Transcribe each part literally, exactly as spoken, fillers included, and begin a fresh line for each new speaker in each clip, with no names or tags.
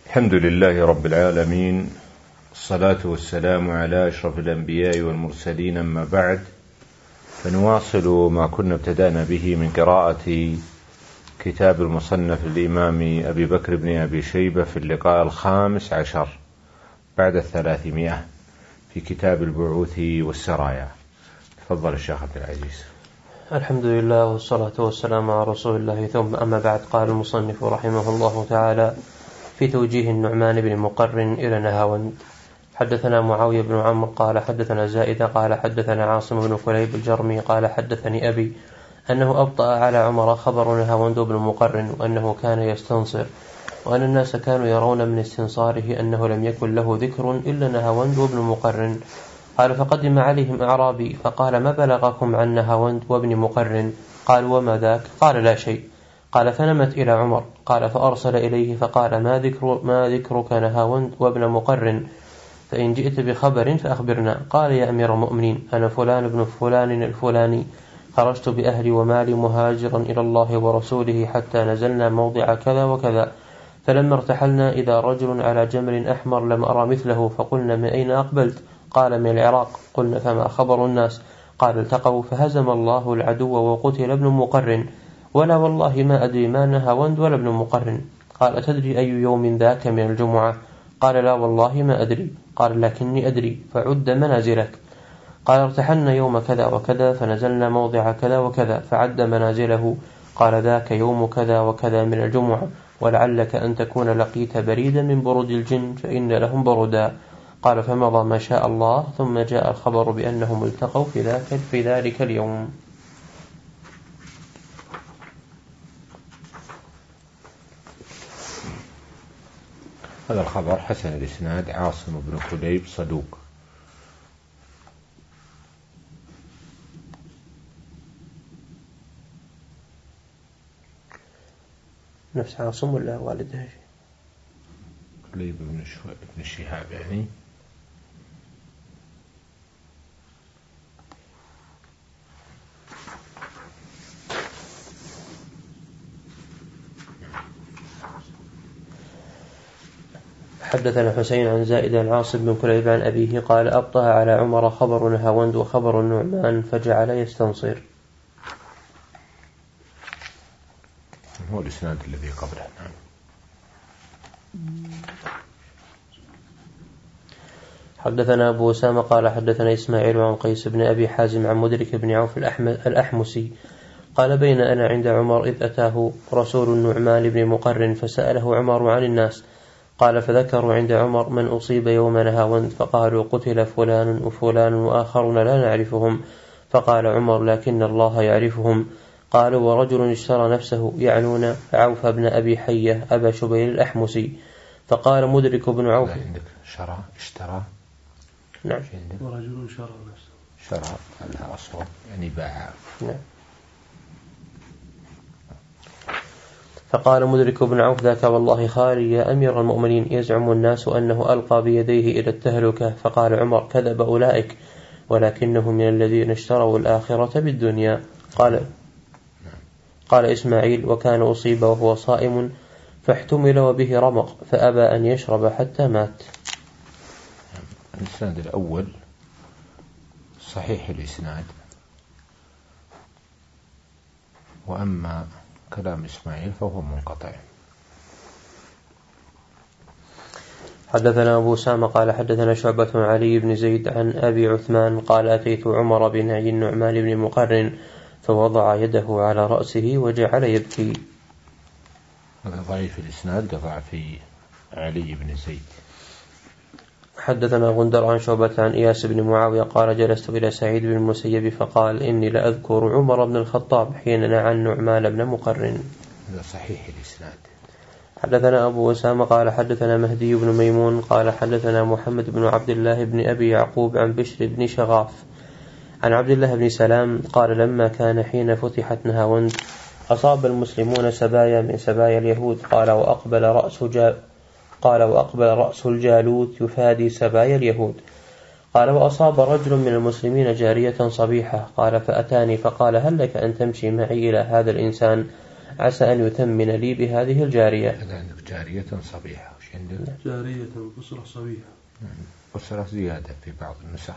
الحمد لله رب العالمين، الصلاة والسلام على أشرف الأنبياء والمرسلين، أما بعد، فنواصل ما كنا ابتدأنا به من قراءة كتاب المصنف الإمام أبي بكر بن أبي شيبة في اللقاء الخامس عشر بعد الثلاثمائة في كتاب البعوث والسرايا. تفضل الشيخ عبد العزيز.
الحمد لله والصلاة والسلام على رسول الله، ثم أما بعد. قال المصنف رحمه الله تعالى في توجيه النعمان بن مقرن إلى نهاوند: حدثنا معاوية بن عمرو قال حدثنا زائدة قال حدثنا عاصم بن كليب الجرمي قال حدثني أبي أنه أبطأ على عمر خبر نهاوند بن مقرن، وأنه كان يستنصر، وأن الناس كانوا يرون من استنصاره أنه لم يكن له ذكر إلا نهاوند بن مقرن. قال: فقدم عليهم أعرابي فقال: ما بلغكم عن نهاوند وابن مقرن؟ قال: وما ذاك؟ قال: لا شيء. قال: فنمت إلى عمر. قال: فأرسل إليه فقال: ما, ذكر ما ذكرك نهاوند وابن مقرن؟ فإن جئت بخبر فأخبرنا. قال: يا أمير المؤمنين، أنا فلان بن فلان الفلاني، خرجت بأهلي ومالي مهاجرا إلى الله ورسوله حتى نزلنا موضع كذا وكذا، فلما ارتحلنا إذا رجل على جمل أحمر لم أرى مثله، فقلنا: من أين أقبلت؟ قال: من العراق. قلنا: فما خبر الناس؟ قال: التقوا فهزم الله العدو وقتل ابن مقرن، ولا والله ما أدري ما نهاوند ولا ابن مقرن. قال: تدري أي يوم ذاك من الجمعة؟ قال: لا والله ما أدري. قال: لكني أدري، فعد منازلك. قال: ارتحلنا يوم كذا وكذا فنزلنا موضع كذا وكذا، فعد منازله. قال: ذاك يوم كذا وكذا من الجمعة، ولعلك أن تكون لقيت بريدا من برود الجن، فإن لهم بردا. قال: فمضى ما شاء الله، ثم جاء الخبر بأنهم التقوا في ذاك في ذلك اليوم.
هذا الخبر حسن الإسناد، عاصم بن كليب صدوق.
نفس عاصم ولا والده؟
كليب بن ابن شهاب يعني.
حدثنا حسين عن زائد عن عاصم بن كليب عن أبيه قال: أبطأ على عمر خبر نهاوند وخبر النعمان فجعل يستنصر.
هو الإسناد الذي قبله. نعم.
حدثنا أبو أسامة قال حدثنا إسماعيل عن قيس بن أبي حازم عن مدرك بن عوف الأحمسي قال: بين أنا عند عمر إذ أتاه رسول النعمان بن مقرن فسأله عمر عن الناس. قال: فذكروا عند عمر من أصيب يوم نهاوند، فقالوا: قتل فلان وفلان وآخرون لا نعرفهم. فقال عمر: لكن الله يعرفهم. قالوا: ورجل اشترى نفسه يعنون عوف بن أبي حية أبا شبيل الأحمسي. فقال مدرك بن عوف:
عندك شرى اشترى.
نعم.
ورجل شرى نفسه.
شرى لها أصوات يعني باع.
نعم. فقال مدرك بن عوف: ذاك والله خالي يا أمير المؤمنين، يزعم الناس أنه ألقى بيديه إلى التهلكة. فقال عمر: كذب أولئك، ولكنه من الذين اشتروا الآخرة بالدنيا. قال قال إسماعيل: وكان أصيب وهو صائم فاحتمل وبه رمق، فأبى أن يشرب حتى مات.
الإسناد الأول صحيح الإسناد، وأما كلام إسماعيل فهو منقطع.
حدثنا أبو أسامة قال حدثنا شعبة عن علي بن زيد عن أبي عثمان قال: أتيت عمر بنعي النعمان بن مقرن فوضع يده على رأسه وجعل يبكي.
هذا ضعيف الإسناد، قطع في علي بن زيد.
حدثنا غندر عن شعبة عن إياس بن معاوية قال: جلست إلى سعيد بن المسيب فقال: إني لأذكر عمر بن الخطاب حين نعى النعمان بن مقرن.
هذا صحيح الإسناد.
حدثنا أبو أسامة قال حدثنا مهدي بن ميمون قال حدثنا محمد بن عبد الله بن أبي يعقوب عن بشر بن شغاف عن عبد الله بن سلام قال: لما كان حين فتحت نهاوند أصاب المسلمون سبايا من سبايا اليهود. قال: وأقبل رأس جا قال وأقبل رأس الجالوت يفادي سبايا اليهود. قال: وأصاب رجل من المسلمين جارية صبيحة. قال: فأتاني فقال: هل لك أن تمشي معي إلى هذا الإنسان عسى أن يتمن لي بهذه الجارية.
هذا عندك جارية صبيحة، وش عندك؟
جارية بصرة صبيحة.
بصرة زيادة في بعض النسخ،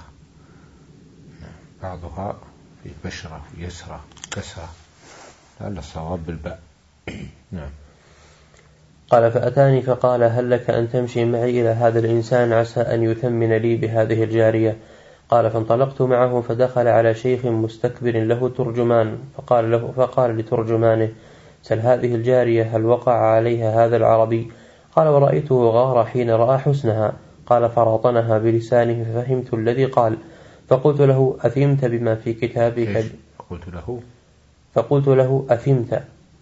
بعضها في بشرة ويسرة كسرة، لعل الصواب بالباء. نعم.
قال فأتاني فقال هل لك أن تمشي معي إلى هذا الإنسان عسى أن يتمن لي بهذه الجارية؟ قال فانطلقت معه فدخل على شيخ مستكبر له ترجمان فقال, له فقال لترجمانه سل هذه الجارية هل وقع عليها هذا العربي؟ قال ورأيته غار حين رأى حسنها. قال فراطنها بلسانه ففهمت الذي قال فقلت له أثمت بما في كتابك؟
قلت له
فقلت له أثمت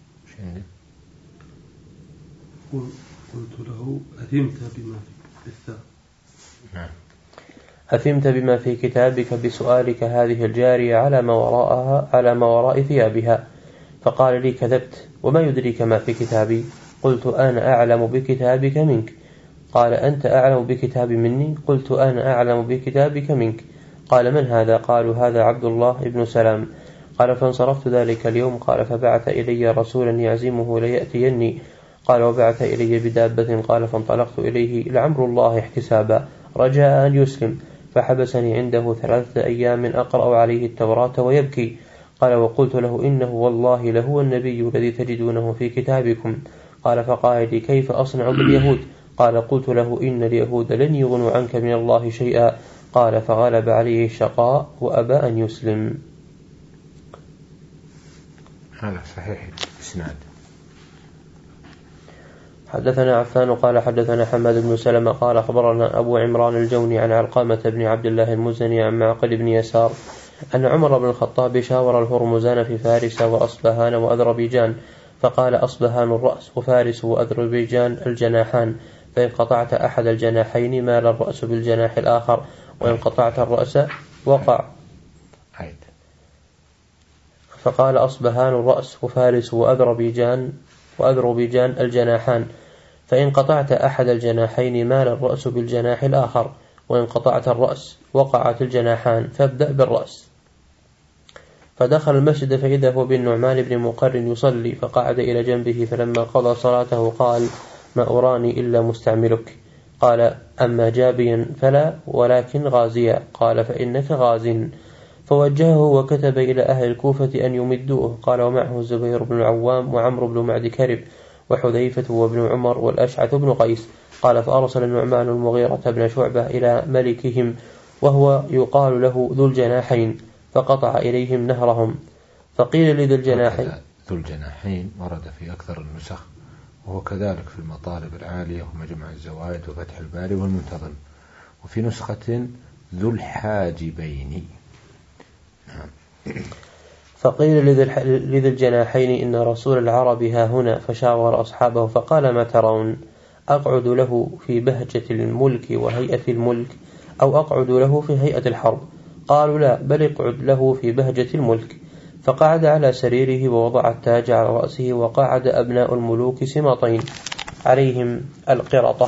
قلت له أثمت بما في الثاء.
نعم.
أثمت بما في كتابك بسؤالك هذه الجارية على ما وراءها على ما وراء ثيابها. فقال لي كذبت، وما يدريك ما في كتابي؟ قلت أنا أعلم بكتابك منك. قال أنت أعلم بكتابي مني؟ قلت أنا أعلم بكتابك منك. قال من هذا؟ قالوا هذا عبد الله ابن سلام. قال فانصرفت ذلك اليوم. قال فبعث إلي رسولا يعزمه ليأتيني. قال وبعث إلي بدابة. قال فانطلقت إليه لعمر الله احتسابا رجاء أن يسلم، فحبسني عنده ثلاثة أيام أقرأ عليه التوراة ويبكي. قال وقلت له إنه والله لهو النبي الذي تجدونه في كتابكم. قال فقال لي كيف أصنع باليهود؟ قال قلت له إن اليهود لن يغنوا عنك من الله شيئا. قال فغلب عليه الشقاء وأبى أن يسلم.
هذا صحيح الإسناد.
حدثنا عفان قال حدثنا حماد بن سلمة قال أخبرنا أبو عمران الجوني عن علقمة بن عبد الله المزني عن معقل بن يسار أن عمر بن الخطاب شاور الهرمزان في فارس وأصبهان وأذربيجان، فقال أصبهان الرأس وفارس وأذربيجان الجناحان، فإن قطعت أحد الجناحين مال الرأس بالجناح الآخر، وإن قطعت الرأس وقع. فقال أصبهان الرأس وفارس وأذربيجان وأذربيجان الجناحان، فإن قطعت أحد الجناحين مال الرأس بالجناح الآخر، وإن قطعت الرأس وقعت الجناحان، فابدأ بالرأس. فدخل المسجد فإذا هو بالنعمان بن مقرن يصلي، فقعد إلى جنبه، فلما قضى صلاته قال ما أراني إلا مستعملك. قال أما جابيا فلا، ولكن غازيا. قال فإنك غاز. فوجهه وكتب إلى أهل الكوفة أن يمدوه. قال ومعه الزبير بن العوام وعمرو بن معد كرب وحذيفة وابن عمر والأشعث بن قيس. قال فأرسل النعمان المغيرة بن شعبة إلى ملكهم وهو يقال له ذو الجناحين، فقطع إليهم نهرهم. فقيل لذي الجناحين
ذو الجناحين ورد في أكثر النسخ، وهو كذلك في المطالب العالية ومجمع الزوائد وفتح الباري والمنتظم، وفي نسخة ذو الحاجبين.
فقيل لذي الجناحين إن رسول العرب ها هنا، فشاور أصحابه فقال ما ترون؟ أقعد له في بهجة الملك وهيئة الملك، أو أقعد له في هيئة الحرب؟ قالوا لا، بل اقعد له في بهجة الملك. فقعد على سريره ووضع التاج على رأسه، وقعد أبناء الملوك سماطين عليهم القرطة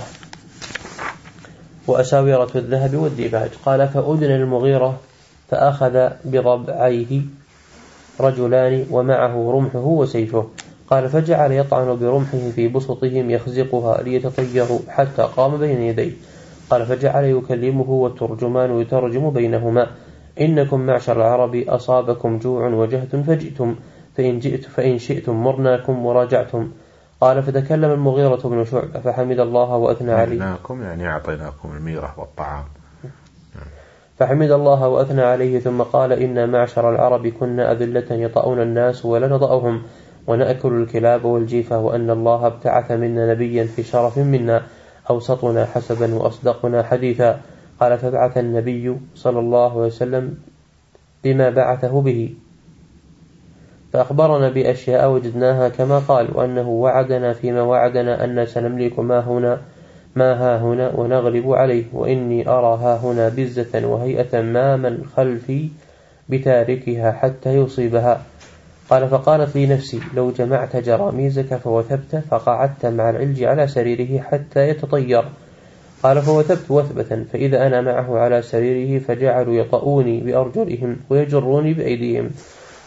وأساورة الذهب والديباج. قال فأذن المغيرة فأخذ بضبعيه رجلان ومعه رمحه وسيفه. قال فجعل يطعن برمحه في بسطهم يخزقها ليتطيروا حتى قام بين يديه. قال فجعل يكلمه والترجمان يترجم بينهما إنكم معشر العرب أصابكم جوع وجهد فجئتم، فإن, جئت فإن شئتم مرناكم وراجعتم. قال فتكلم المغيرة بن شعبة فحمد الله وأثنى عليه.
مرناكم يعني أعطيناكم الميرة والطعام.
فحمد الله وأثنى عليه ثم قال إن معشر العرب كنا أذلة يطأون الناس ولا نطأهم، ونأكل الكلاب والجيفة، وأن الله ابتعث منا نبيا في شرف منا، أوسطنا حسبا وأصدقنا حديثا. قال فبعث النبي صلى الله عليه وسلم بما بعثه به، فأخبرنا بأشياء وجدناها كما قال، وأنه وعدنا فيما وعدنا أن سنملك ما هنا ما ها هنا ونغلب عليه، وإني أرى ها هنا بزة وهيئة ما من خلفي بتاركها حتى يصيبها. قال فقالت لي نفسي لو جمعت جراميزك فوثبت فقعدت مع العلج على سريره حتى يتطير. قال فوثبت وثبة، فإذا أنا معه على سريره فجعلوا يطؤوني بأرجلهم ويجروني بأيديهم.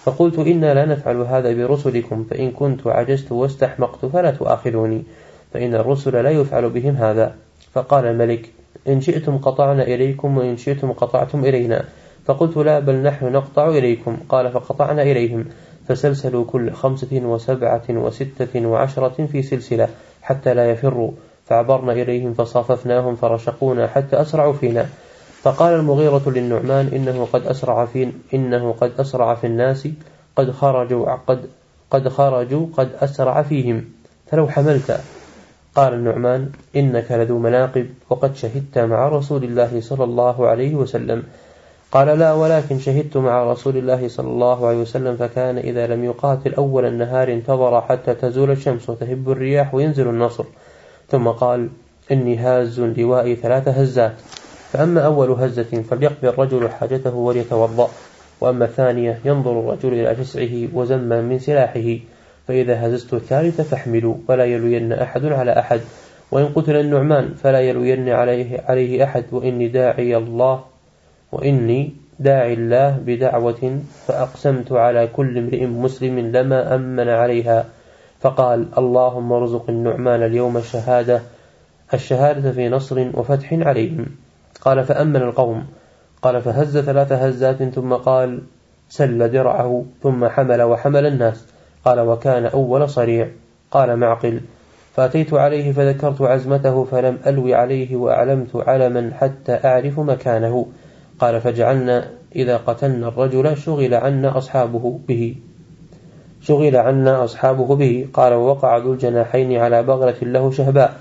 فقلت إنا لا نفعل هذا برسلكم، فإن كنت عجزت واستحمقت فلا تؤاخذوني، فإن الرسل لا يفعل بهم هذا. فقال الملك إن شئتم قطعنا إليكم وإن شئتم قطعتم إلينا. فقلت لا، بل نحن نقطع إليكم. قال فقطعنا إليهم، فسلسلوا كل خمسة وسبعة وستة وعشرة في سلسلة حتى لا يفروا، فعبرنا إليهم فصاففناهم فرشقونا حتى أسرعوا فينا. فقال المغيرة للنعمان إنه قد أسرع في إنه قد أسرع في الناس، قد خرجوا قد قد خرجوا قد أسرع فيهم، فلو حملت. قال النعمان إنك لذو مناقب، وقد شهدت مع رسول الله صلى الله عليه وسلم. قال لا، ولكن شهدت مع رسول الله صلى الله عليه وسلم، فكان إذا لم يقاتل أول النهار انتظر حتى تزول الشمس وتهب الرياح وينزل النصر. ثم قال إني هاز لوائي ثلاث هزات، فأما أول هزة فليقضي الرجل حاجته وليتوضأ، وأما الثانية ينظر الرجل إلى جسعه وزما من سلاحه، فإذا هززت الثالثة فاحملوا ولا يلوين أحد على أحد، وإن قتل النعمان فلا يلوين عليه, عليه أحد، وإني داعي الله وإني داعي الله بدعوة فأقسمت على كل امرئ مسلم لما أمن عليها. فقال اللهم ارزق النعمان اليوم الشهادة الشهادة في نصر وفتح عليهم. قال فأمن القوم. قال فهز ثلاث هزات ثم قال سل درعه، ثم حمل وحمل الناس. قال وكان أول صريع. قال معقل فأتيت عليه فذكرت عزمته فلم ألوي عليه وأعلمت علما حتى أعرف مكانه. قال فجعلنا إذا قتلنا الرجل شغل عنا أصحابه به شغل عنا أصحابه به. قال ووقع ذو الجناحين على بغلة له شهباء،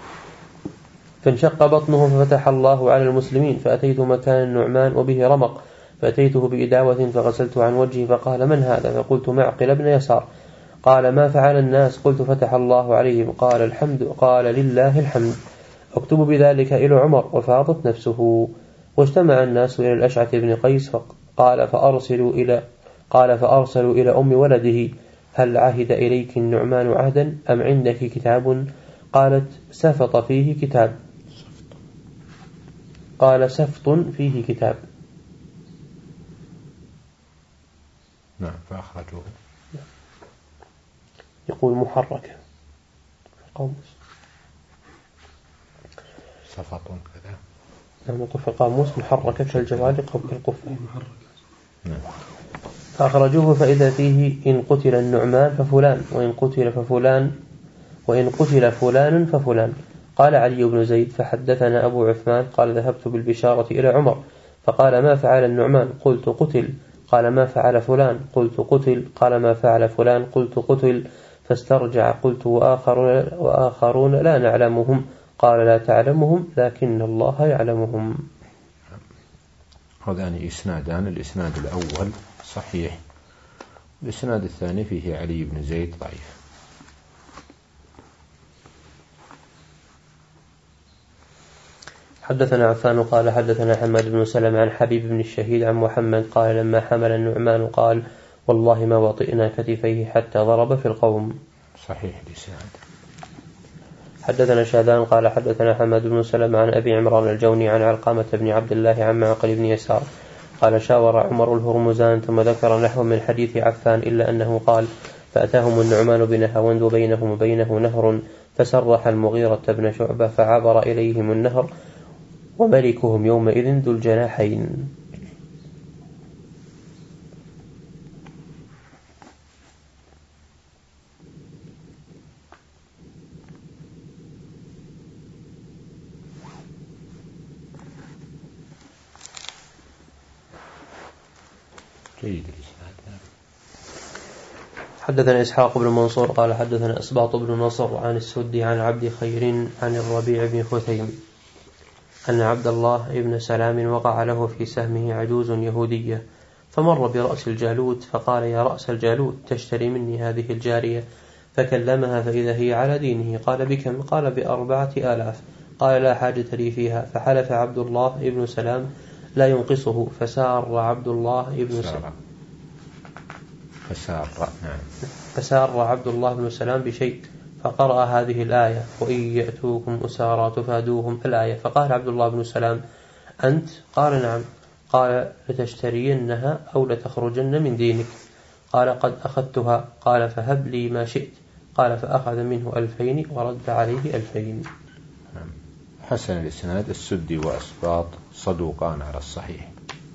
فانشق بطنه ففتح الله على المسلمين. فأتيت مكان النعمان وبه رمق، فأتيته بإداوة فغسلت عن وجهه، فقال من هذا؟ فقلت معقل بن يسار. قال ما فعل الناس؟ قلت فتح الله عليهم. قال الحمد قال لله الحمد. اكتب بذلك إلى عمر. وفاضت نفسه. واجتمع الناس إلى الأشعث بن قيس، فقال فأرسلوا إلى قال فأرسلوا إلى أم ولده هل عهد إليك النعمان عهدا أم عندك كتاب؟ قالت سفط فيه كتاب. قال سفط فيه كتاب.
نعم. فأخرجوه.
يقول محركة القاموس
سفط كذا.
نعم. يقول في القاموس محركة كالجواد كالقفة.
نعم.
فأخرجوه فإذا فيه إن قتل النعمان ففلان، وإن قتل ففلان وإن قتل فلان ففلان. قال علي بن زيد فحدثنا أبو عثمان قال ذهبت بالبشارة إلى عمر، فقال ما فعل النعمان؟ قلت قتل. قال ما فعل فلان؟ قلت قتل. قال ما فعل فلان؟ قلت قتل. فاسترجع. قلت وآخرون, وآخرون لا نعلمهم. قال لا تعلمهم لكن الله يعلمهم.
هذان إسنادان، الإسناد الأول صحيح، الإسناد الثاني فيه علي بن زيد ضعيف.
حدثنا عفان قال حدثنا حماد بن سلمة عن حبيب بن الشهيد عن محمد قال لما حمل النعمان قال والله ما وطئنا كتفيه حتى ضرب في القوم.
صحيح الإسناد.
حدثنا شاذان قال حدثنا حماد بن سلمة عن أبي عمران الجوني عن علقمة بن عبد الله عن معقل بن يسار قال شاور عمر الهرمزان، ثم ذكر نحو من حديث عفان إلا أنه قال فأتاهم النعمان بنهاوند وبينهم وبينه نهر، فسرح المغيرة بن شعبة فعبر إليهم النهر وملكهم يومئذ ذو الجناحين.
جيد الإسناد.
حدثنا إسحاق بن منصور قال حدثنا أسباط بن نصر عن السدي عن عبد خير عن الربيع بن خثيم أن عبد الله بن سلام وقع له في سهمه عجوز يهودية، فمر برأس الجالوت فقال يا رأس الجالوت تشتري مني هذه الجارية؟ فكلمها فإذا هي على دينه. قال بكم؟ قال بأربعة آلاف. قال لا حاجة لي فيها. فحلف عبد الله بن سلام لا ينقصه، فسار عبد الله بن سلام
فسار نعم
فسار عبد الله بن سلام بشيء، فقرأ هذه الآية وإن يأتوكم أسارى تفادوهم الآية. فقال عبد الله بن سلام أنت؟ قال نعم. قال لتشترينها أو لتخرجن من دينك. قال قد أخذتها. قال فهب لي ما شئت. قال فأخذ منه ألفين ورد عليه ألفين.
حسن الإسناد. السدي وأسباط صدوقان على الصحيح.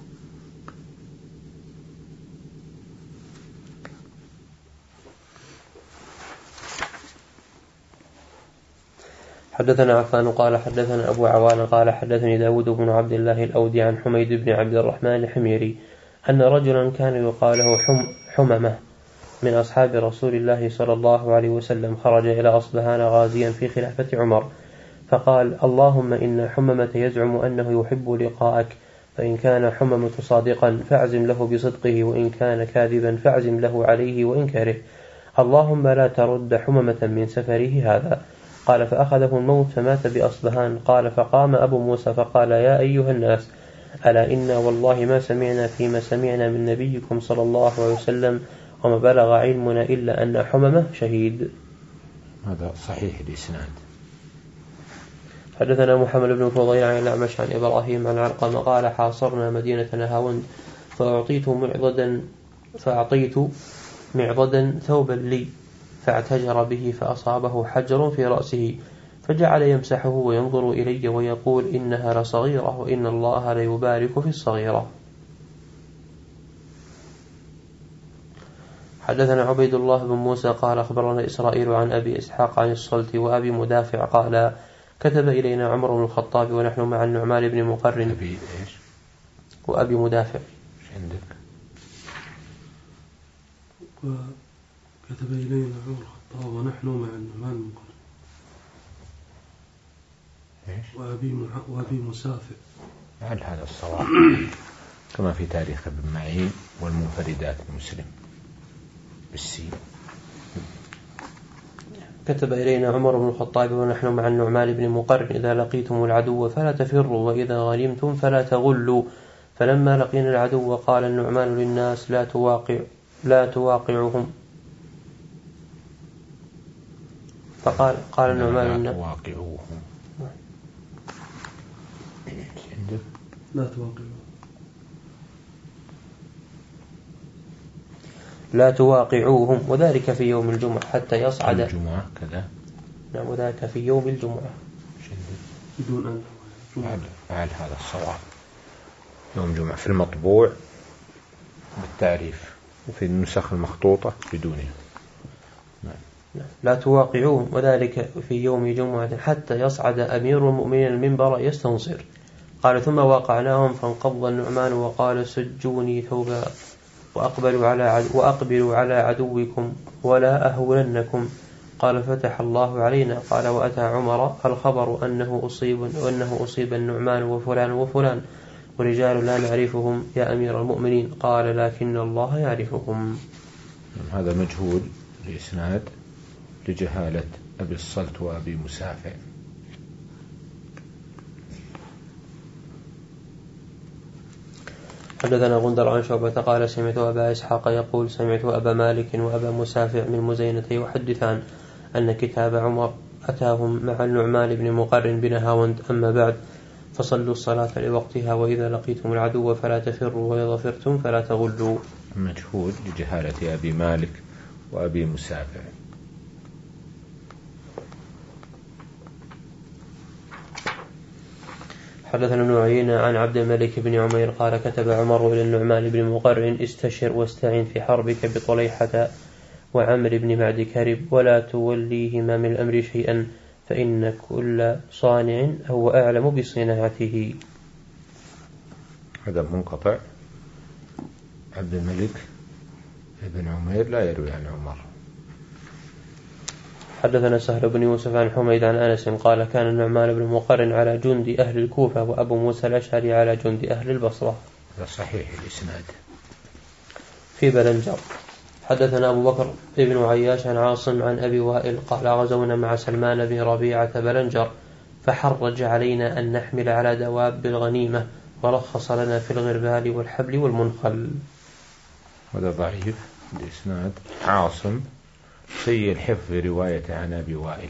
حدثنا عفان قال حدثنا أبو عوان قال حدثني داود بن عبد الله الأودي عن حميد بن عبد الرحمن الحميري أن رجلا كان يقال له حم حممة من أصحاب رسول الله صلى الله عليه وسلم خرج إلى أصبهان غازيا في خلافة عمر، فقال اللهم إن حممة يزعم أنه يحب لقاءك، فإن كان حممة صادقا فاعزم له بصدقه، وإن كان كاذبا فاعزم له عليه وإنكاره، اللهم لا ترد حممة من سفره هذا. قال فأخذه الموت فمات بأصبهان. قال فقام أبو موسى فقال يا أيها الناس، ألا إنا والله ما سمعنا فيما سمعنا من نبيكم صلى الله عليه وسلم وما بلغ علمنا إلا أن حممة شهيد.
هذا صحيح الإسناد.
حدثنا محمد بن فضيل عن الأعمش عن إبراهيم عن علقمة قال حاصرنا مدينة نهاوند فأعطيت معضدا فأعطيت معضدا ثوبا لي فاعتجر به فأصابه حجر في رأسه فجعل يمسحه وينظر إلي ويقول إنها لصغيرة وإن الله ليبارك في الصغيرة. حدثنا عبيد الله بن موسى قال أخبرنا إسرائيل عن أبي إسحاق عن الصلت وأبي مدافع قال كتب إلينا عمر بن الخطاب ونحن مع النعمان بن مقرن.
أبي إيش؟
وأبي مدافع.
إيش عندك؟
وكتب إلينا عمر الخطاب ونحن مع النعمان بن مقرن.
إيش؟
وأبي وأبي مسافر.
هل هذا الصواب؟ كما في تاريخ ابن معين والمنفردات المسلم بالسين.
كتب إلينا عمر بن الخطاب ونحن مع النعمان بن مقرن إذا لقيتم العدو فلا تفروا وإذا غنمتم فلا تغلوا. فلما لقينا العدو قال النعمان للناس لا تواقع لا تواقعهم. فقال قال النعمان
لا تواقعوهم.
لا تواقعوهم
لا تواقعوهم وذلك في يوم الجمعة حتى يصعد
الجمعة كذا.
نعم وذلك في يوم الجمعة
بدون أن
فعل هذا الصواب. يوم الجمعة في المطبوع بالتعريف وفي النسخ المخطوطة بدونه.
نعم. لا تواقعوهم وذلك في يوم جمعة حتى يصعد أمير المؤمنين المنبر يستنصر. قال ثم واقعناهم فانقض النعمان وقال سجوني ثوبا وأقبلوا على عدو وأقبلوا على عدوكم ولا أهولنكم. قال فتح الله علينا. قال وأتى عمر الخبر أنه أصيب وأنه أصيب النعمان وفلان وفلان ورجال لا نعرفهم يا أمير المؤمنين. قال لكن الله يعرفهم.
هذا مجهول لإسناد لجهالة أبي الصلت وأبي مسافع.
حدثنا غندر عن شعبة قال سمعت أبا إسحاق يقول سمعت أبا مالك وأبا مسافع من مزينة يحدثان أن كتاب عمر أتاهم مع النعمان بن مقرن بنهاوند. أما بعد فصلوا الصلاة لوقتها وإذا لقيتم العدو فلا تفروا وإذا ظفرتم فلا تغلوا.
مجهول لجهالة أبي مالك وأبي مسافع.
حدثنا ابن عيينة عن عبد الملك بن عمير قال كتب عمر إلى النعمان بن مقرن استشر واستعن في حربك بطليحة وعمر بن معد كرب ولا توليهما من الأمر شيئا فإن كل صانع هو أعلم بصناعته.
هذا منقطع. عبد الملك بن عمير لا يروي عن عمر.
حدثنا سهل بن يوسف عن حميد عن أنس قال كان النعمان بن مقرن على جند أهل الكوفة وأبو موسى الأشعري على جند أهل البصرة.
هذا صحيح الإسناد.
في بلنجر. حدثنا أبو بكر ابن عياش عن عاصم عن أبي وائل قال غزونا مع سلمان بن ربيعة بلنجر فحرج علينا أن نحمل على دواب الغنيمة ورخص لنا في الغربال والحبل والمنخل.
هذا ضعيف الإسناد. عاصم سيء الحفظ رواية عن أبي وائل.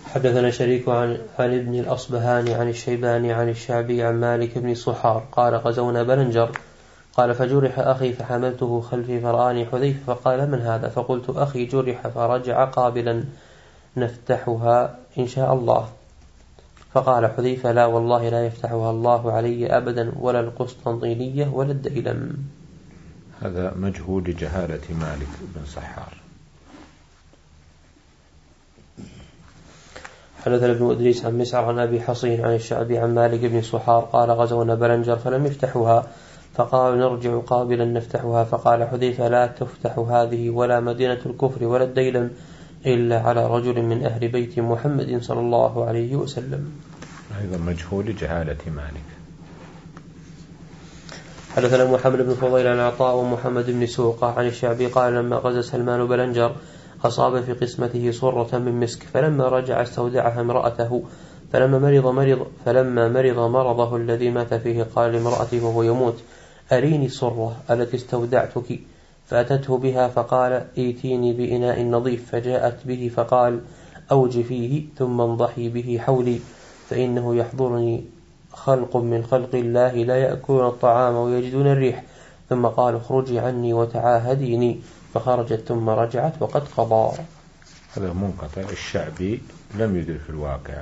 حدثنا شريك عن, عن ابن الأصبهاني عن الشيباني عن الشعبي عن مالك بن صحار قال غزونا بلنجر قال فجرح أخي فحملته خلفي فرآني حذيفة فقال من هذا؟ فقلت أخي جرح فرجع قابلا نفتحها إن شاء الله. فقال حذيفة لا والله لا يفتحها الله علي أبدا ولا القسطنطينية ولا الديلم.
هذا مجهول لجهالة مالك بن صحار.
حدثنا ابن إدريس عن مسعر عن أبي حصين عن الشعبي عن مالك بن صحار قال غزونا بلنجر فلم يفتحوها فقالوا نرجع قابلا نفتحها. فقال حذيفة لا تفتح هذه ولا مدينة الكفر ولا الديلم إلا على رجل من أهل بيت محمد صلى الله عليه وسلم.
أيضا مجهول لجهالة مالك.
حدثنا محمد بن فضيل عن عطاء ومحمد بن سوقة عن الشعبي قال لما غزا سلمان بلنجر أصاب في قسمته صرة من مسك فلما رجع استودعها امرأته فلما مرض مرض فلما مرض مرضه الذي مات فيه قال لامرأته وهو يموت أريني الصرة التي استودعتك. فأتته بها فقال ائتيني بإناء نظيف فجاءت به فقال أوج فيه ثم انضحي به حولي فإنه يحضرني خلق من خلق الله لا يأكلون الطعام ويجدون الريح. ثم قال اخرجي عني وتعاهديني فخرجت ثم رجعت وقد قضى.
هذا منقطع. الشعبي لم يدرك الواقع.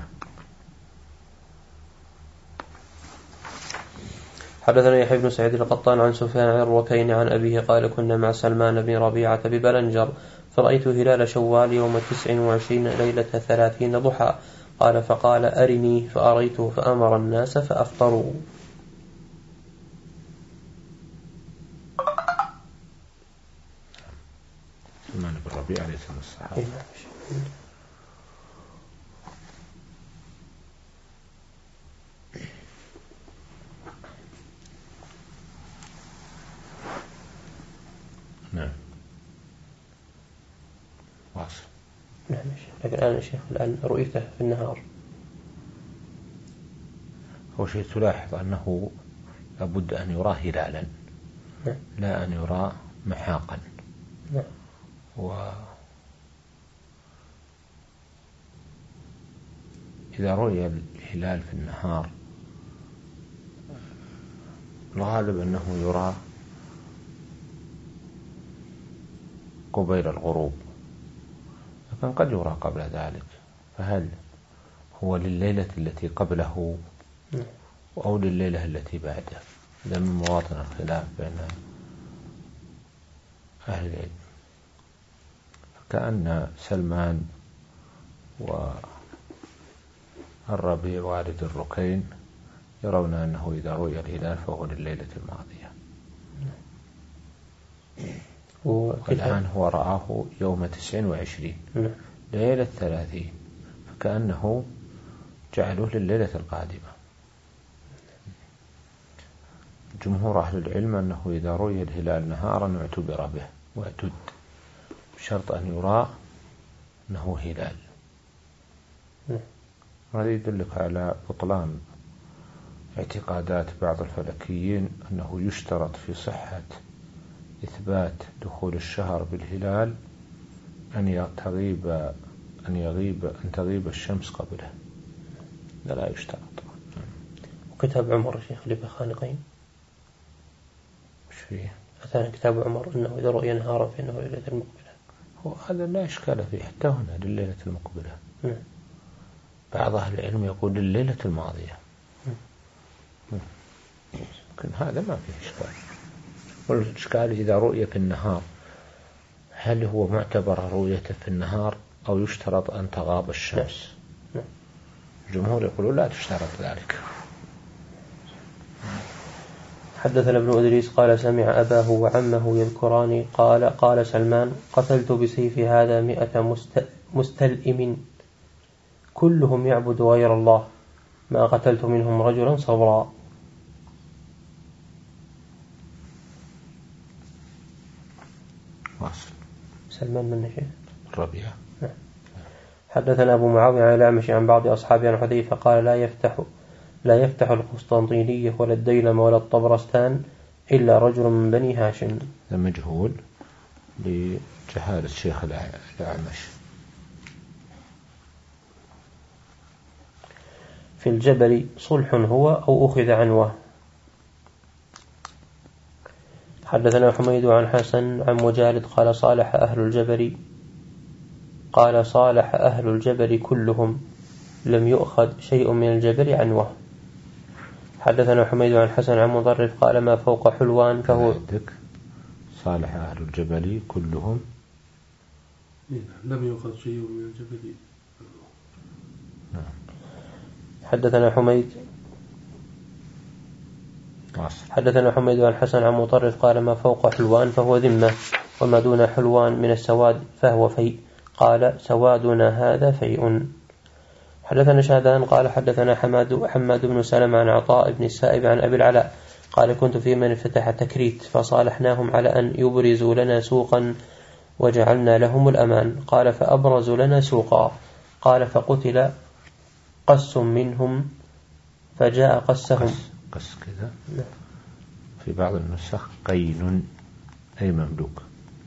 حدثنا يحيى بن سعيد القطان عن سفيان عن الركين عن أبيه قال كنا مع سلمان بن ربيعة ببلنجر فرأيت هلال شوال يوم تسع وعشرين ليلة ثلاثين ضحى قال فقال أرني فأريته فأمر الناس فأفطروا.
سلمان بن ربيعة ليس من الصحابة. نعم واصل.
نعم لكن الآن يا شيخ الآن رؤيته في النهار.
هو شيء تلاحظ أنه لابد أن يرى هلالا
نعم.
لا أن يرى محاقا.
نعم.
وإذا رؤي الهلال في النهار الغالب أنه يرى قبيل الغروب لكن قد يرى قبل ذلك. فهل هو لليلة التي قبله أو لليلة التي بعده؟ هذا من مواطن الخلاف بين أهل العلم. فكأن سلمان والربيع والد الركين يرون أنه إذا رؤي الهلال فهو لليلة الماضية. والآن هو رآه يوم تسع وعشرين ليلة ثلاثين فكأنه جعلوه لليلة القادمة. جمهور أهل العلم أنه إذا رؤي الهلال نهارا اعتبر به واعتد بشرط أن يرى أنه هلال. هذا يدلك على بطلان اعتقادات بعض الفلكيين أنه يشترط في صحة إثبات دخول الشهر بالهلال أن تغيب أن يغيب أن تغيب الشمس قبله. لا, لا يشترط.
وكتاب عمر الشيخ اللي بخانقين
مش فيه
مثلا كتاب عمر أنه إذا رؤي نهارا فإنه ليلة المقبلة.
هو هذا لا إشكال فيه حتى هنا لليلة المقبلة. م. بعض أهل العلم يقول لليلة الماضية. م. لكن هذا ما فيه إشكال. والإشكال إذا رؤية في النهار هل هو معتبر رؤيته في النهار أو يشترط أن تغاب الشمس؟ الجمهور يقولون لا تشترط ذلك.
حدثنا ابن إدريس قال سمع أباه وعمه يذكران قال قال سلمان قتلت بسيف هذا مئة مستلئم كلهم يعبد غير الله ما قتلت منهم رجلا صبرا.
واصل.
سلمان من شيء
الربيع.
حدثنا أبو معاوية عن الأعمش عن بعض أصحابه عن حذيفة قال لا يفتح لا يفتح القسطنطينية ولا الديلم ولا الطبرستان إلا رجل من بني هاشم.
هذا مجهول لجهالة الشيخ الأعمش.
في الجبل صلح هو أو أخذ عنوه. حدثنا حميد عن حسن عن مجالد قال صالح أهل الجبل قال صالح أهل الجبل كلهم لم يؤخذ شيء من الجبل عنوه. حدثنا حميد عن حسن عن مضرف قال ما فوق حلوان فهو
صالح أهل الجبل كلهم
لم يؤخذ شيء من الجبل.
حدثنا حميد حدثنا حميد عن حسن عن مطرف قال ما فوق حلوان فهو ذمة وما دون حلوان من السواد فهو فيء. قال سوادنا هذا فيء. حدثنا شاذان قال حدثنا حماد حماد بن سلمة عن عطاء بن السائب عن أبي العلاء قال كنت في من افتتح تكريت فصالحناهم على أن يبرزوا لنا سوقا وجعلنا لهم الأمان. قال فأبرزوا لنا سوقا. قال فقتل قس منهم فجاء قسهم
قس كذا في بعض النسخ قين أي مملوك.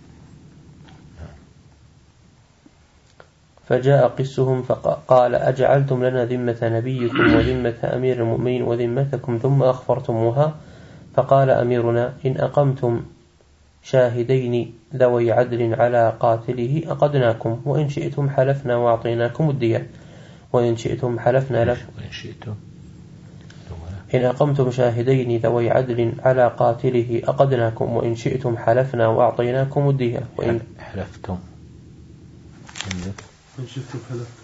فجاء قسهم فقال أجعلتم لنا ذمة نبيكم وذمة أمير المؤمنين وذمتكم ثم أخفرتموها؟ فقال أميرنا إن أقمتم شاهدين ذوي عدل على قاتله أقدناكم وإن شئتم حلفنا وأعطيناكم الدية وإن شئتم حلفنا لكم
وإن شئتم
إن أقمتم شاهدين ذوي عدل على قاتله أقدناكم وإن شئتم حلفنا وأعطيناكم الدية وإن
حلفتم
وإن شئتم حلفتم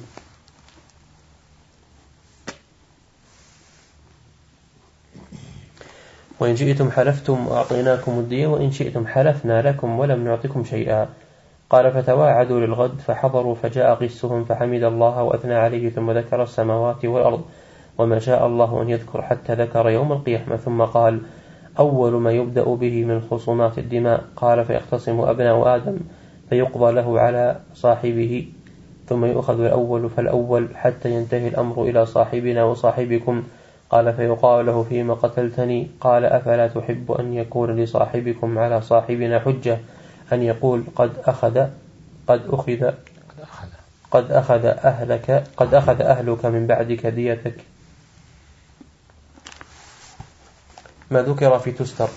وإن شئتم حلفتم وأعطيناكم الدية وإن شئتم حلفنا لكم ولم نعطكم شيئا. قال فتواعدوا للغد فحضروا فجاء قسهم فحمد الله وأثنى عليه ثم ذكر السماوات والأرض وما شاء الله أن يذكر حتى ذكر يوم القيامة ثم قال أول ما يبدأ به من خصومات الدماء. قال فيختصم أبناء آدم فيقضى له على صاحبه ثم يؤخذ الأول فالأول حتى ينتهي الأمر إلى صاحبنا وصاحبكم. قال فيقال له فيما قتلتني؟ قال أفلا تحب أن يكون لصاحبكم على صاحبنا حجة أن يقول قد أخذ قد أخذ قد أخذ أهلك قد أخذ أهلك من بعدك ديتك. ما ذكر في تستر.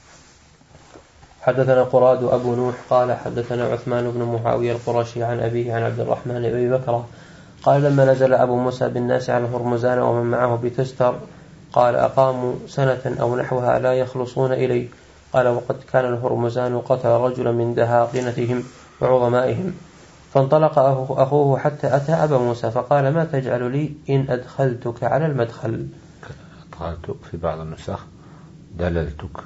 حدثنا قراد أبو نوح قال حدثنا عثمان بن معاوية القرشي عن أبيه عن عبد الرحمن بن أبي بكر قال لما نزل أبو موسى بالناس عن هرمزان ومن معه بتستر قال أقاموا سنة أو نحوها لا يخلصون إليه. قال وقد كان الهرمزان قتل رجلا من دهاقنتهم وعظمائهم فانطلق أخوه حتى أتى أبا موسى فقال ما تجعل لي إن أدخلتك على المدخل؟
أدخلتك في بعض النسخ دللتك.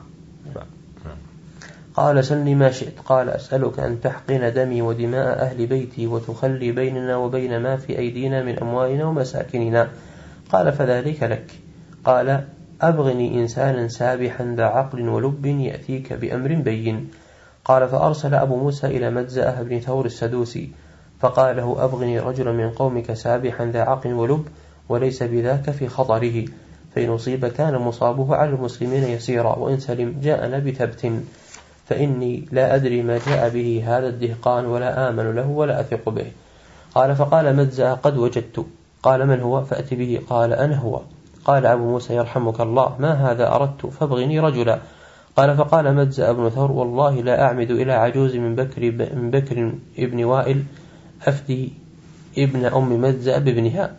قال سلني ما شئت. قال أسألك أن تحقن دمي ودماء أهل بيتي وتخلي بيننا وبين ما في أيدينا من أموالنا ومساكننا. قال فذلك لك. قال أبغني إنسانا سابحا ذا عقل ولب يأتيك بأمر بين. قال فأرسل أبو موسى إلى مجزأة بن ثور السدوسي فقال له أبغني رجلا من قومك سابحا ذا عقل ولب وليس بذاك في خطره فإن أصيب كان مصابه على المسلمين يسيرا وإن سلم جاءنا بثبت فإني لا أدري ما جاء به هذا الدهقان ولا آمن له ولا أثق به. قال فقال مجزأة قد وجدت. قال من هو؟ فأتي به. قال أنا هو. قال أبو موسى يرحمك الله ما هذا أردت فابغني رجلا. قال فقال مجزأ بن ثور والله لا أعمد إلى عجوز من بكر, من بكر ابن وائل أفدي ابن أم مجزأ بابنها.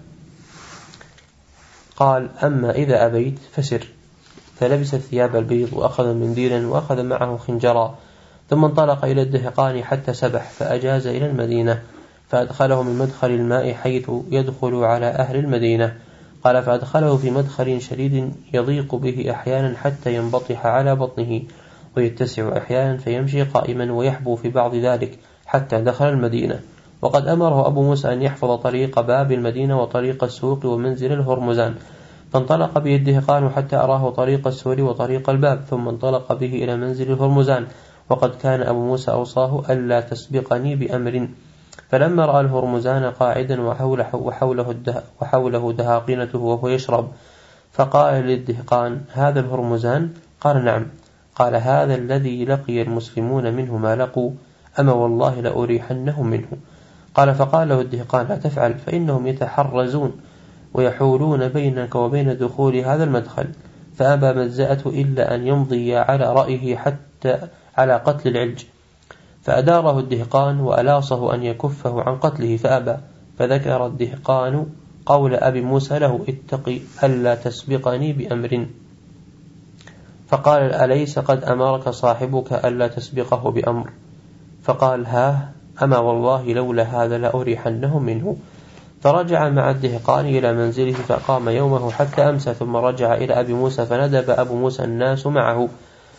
قال أما إذا أبيت فسر. فلبس الثياب البيض وأخذ منديلا وأخذ معه خنجرا ثم انطلق إلى الدهقان حتى سبح فأجاز إلى المدينة فأدخله من مدخل الماء حيث يدخل على أهل المدينة. قال فأدخله في مدخل شديد يضيق به أحيانا حتى ينبطح على بطنه ويتسع أحيانا فيمشي قائما ويحبو في بعض ذلك حتى دخل المدينة. وقد أمره أبو موسى أن يحفظ طريق باب المدينة وطريق السوق ومنزل الهرمزان فانطلق به الدهقان حتى أراه طريق السور وطريق الباب ثم انطلق به إلى منزل الهرمزان وقد كان أبو موسى أوصاه ألا تسبقني بأمر. فلما رأى الهرمزان قاعدا وحوله, وحوله, الده وحوله دهاقنته وهو يشرب فقال للدهقان هذا الهرمزان؟ قال نعم. قال هذا الذي لقي المسلمون منه ما لقوا أما والله لأريحنهم منه. قال فقال له الدهقان لا تفعل فإنهم يتحرزون ويحولون بينك وبين دخول هذا المدخل. فأبى مجزأة إلا أن يمضي على رأيه حتى على قتل العلج، فأداره الدهقان وألاصه أن يكفه عن قتله فأبى. فذكر الدهقان قول أبي موسى له: اتقي ألا تسبقني بأمر. فقال: أليس قد أمرك صاحبك ألا تسبقه بأمر؟ فقال: ها، أما والله لولا هذا لأريحنه منه. فرجع مع الدهقان إلى منزله فقام يومه حتى أمسى، ثم رجع إلى أبي موسى فندب أبو موسى الناس معه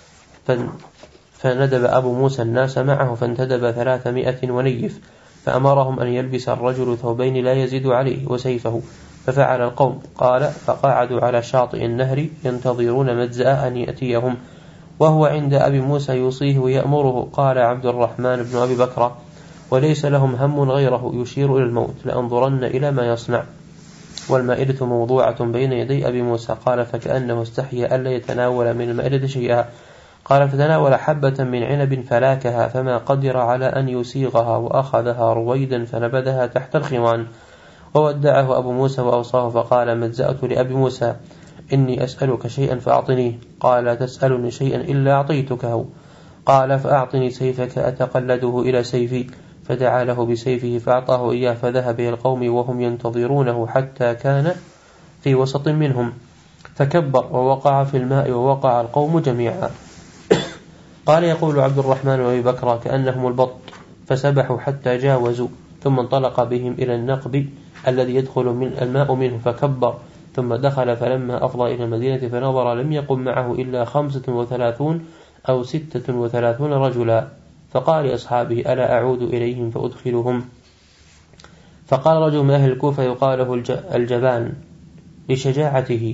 فندب أبو موسى الناس معه فانتدب ثلاثمائة ونيف، فأمرهم أن يلبس الرجل ثوبين لا يزيد عليه وسيفه، ففعل القوم. قال: فقعدوا على شاطئ النهر ينتظرون مجزأ أن يأتيهم، وهو عند أبي موسى يوصيه ويأمره. قال عبد الرحمن بن أبي بكر: وليس لهم هم غيره يشير إلى الموت، لأنظرن إلى ما يصنع. والمائدة موضوعة بين يدي أبي موسى. قال: فكأنه استحيا ألا يتناول من المائدة شيئا. قال: فتناول حبة من عنب فلاكها، فما قدر على أن يسيغها، وأخذها رويدا فنبذها تحت الخوان. وودعه أبو موسى وأوصاه. فقال مجزأة لأبي موسى: إني أسألك شيئا فأعطنيه. قال: لا تسألني شيئا إلا أعطيتكه. قال: فأعطني سيفك أتقلده إلى سيفي. فدعا له بسيفه فأعطاه إياه، فذهب إلى القوم وهم ينتظرونه حتى كان في وسط منهم، فكبر ووقع في الماء ووقع القوم جميعا. قال يقول عبد الرحمن وأبي بكر: كأنهم البط، فسبحوا حتى جاوزوا، ثم انطلق بهم إلى النقب الذي يدخل من الماء منه، فكبر ثم دخل. فلما أفضى إلى المدينة فنظر لم يقم معه إلا خمسة وثلاثون أو ستة وثلاثون رجلا. فقال لأصحابه: ألا أعود إليهم فأدخلهم؟ فقال رجل من أهل الكوفة يقال له الجبان لشجاعته: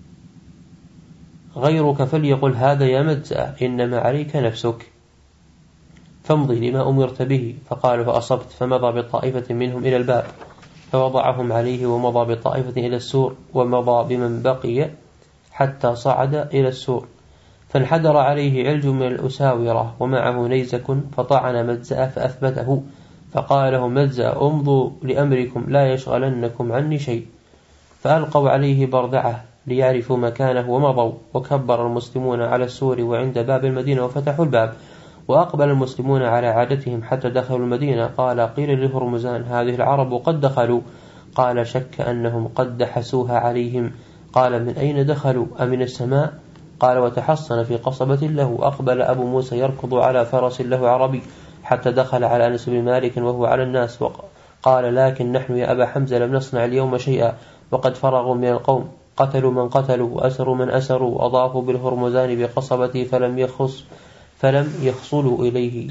غيرك فليقل هذا يا مجزأ، إنما عليك نفسك، فامضي لما أمرت به. فقال: فأصبت. فمضى بطائفة منهم إلى الباب فوضعهم عليه، ومضى بطائفة إلى السور، ومضى بمن بقي حتى صعد إلى السور، فانحدر عليه علج من الأساورة ومعه نيزك، فطعن مجزأ فأثبته. فقال له مجزأ: امضوا لأمركم لا يشغلنكم عني شيء. فألقوا عليه بردعة ليعرفوا مكانه ومضوا. وكبر المسلمون على السور وعند باب المدينة وفتحوا الباب، وأقبل المسلمون على عادتهم حتى دخلوا المدينة. قال: قيل لهرمزان: هذه العرب قد دخلوا. قال: شك أنهم قد دحسوها عليهم. قال: من أين دخلوا؟ أمن السماء؟ قال: وتحصن في قصبة له. أقبل أبو موسى يركض على فرس له عربي حتى دخل على أنس بن مالك وهو على الناس، وقال: لكن نحن يا أبا حمزة لم نصنع اليوم شيئا، وقد فرغوا من القوم، قتلوا من قتلوا وأسروا من أسروا، وأضافوا بالهرمزان بقصبته فلم يخص فلم يخصلوا إليه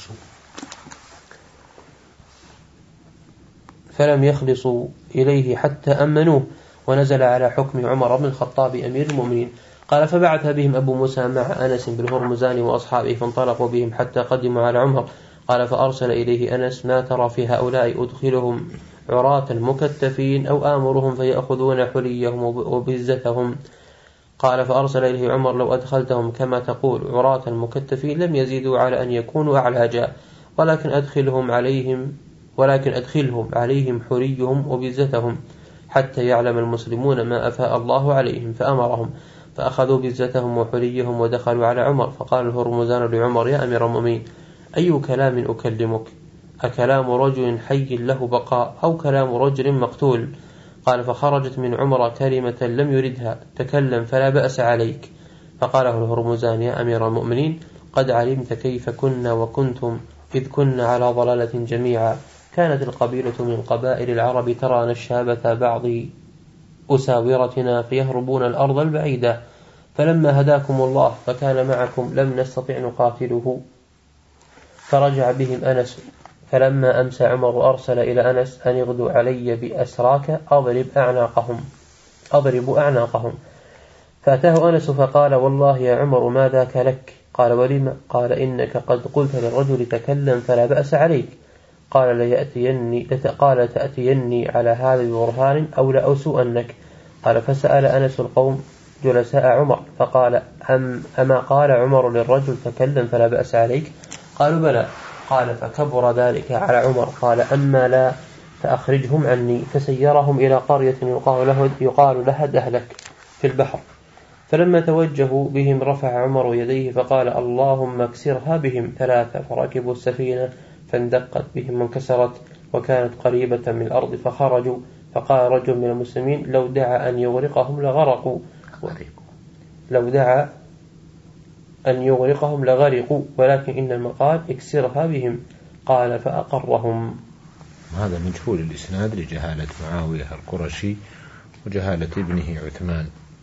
فلم يخلصوا إليه حتى أمنوه، ونزل على حكم عمر بن الخطاب أمير المؤمنين. قال: فبعث بهم أبو موسى مع أنس بالهرمزان وأصحابه، فانطلقوا بهم حتى قدموا على عمر. قال: فأرسل إليه أنس: ما ترى في هؤلاء؟ أدخلهم عراة مكتفين أو آمرهم فيأخذون حليهم وبزتهم؟ قال: فأرسل إليه عمر: لو أدخلتهم كما تقول عراة مكتفين لم يزيدوا على أن يكونوا أعلاجا، ولكن أدخلهم عليهم ولكن أدخلهم عليهم حليهم وبزتهم حتى يعلم المسلمون ما أفاء الله عليهم. فأمرهم فأخذوا بزتهم وحليهم ودخلوا على عمر. فقال الهرمزان لعمر: يا أمير المؤمنين، أي كلام أكلمك؟ أكلام رجل حي له بقاء أو كلام رجل مقتول؟ قال: فخرجت من عمر كلمة لم يردها: تكلم فلا بأس عليك. فقاله الهرمزان: يا أمير المؤمنين، قد علمت كيف كنا وكنتم إذ كنا على ضلالة جميعا. كانت القبيلة من قبائل العرب ترى نشابة بعض أساورتنا فيهربون الأرض البعيدة، فلما هداكم الله فكان معكم لم نستطع نقاتله، فرجع بهم أنس. فلما أمسى عمر أرسل إلى أنس أن يغدوا علي بأسراك أضرب أعناقهم أضرب أعناقهم فأتاه أنس فقال: والله يا عمر ما ذاك لك؟ قال: ولم؟ قال: إنك قد قلت للرجل تكلم فلا بأس عليك. قال: ليأتيني قال: تأتيني على هذا ببرهان أو لأسوءنك. قال: فسأل أنس القوم جلساء عمر فقال: أم أما قال عمر للرجل تكلم فلا بأس عليك؟ قالوا: بلى. قال: فكبر ذلك على عمر. قال: أما لا فأخرجهم عني. فسيرهم إلى قرية يقال, له يقال لها دهلك في البحر. فلما توجهوا بهم رفع عمر يديه فقال اللهم اكسرها بهم ثلاثة. فركبوا السفينة فاندقت بهم وانكسرت وكانت قريبة من الأرض فخرجوا. فقال رجل من المسلمين لو دعا أن يغرقهم لغرقوا لو دعا أن يغرقهم لغرقوا ولكن إن المقال اكسرها بهم. قال فأقرهم.
هذا مجهول الإسناد لجهالة معاوية القرشي وجهالة ابنه عثمان.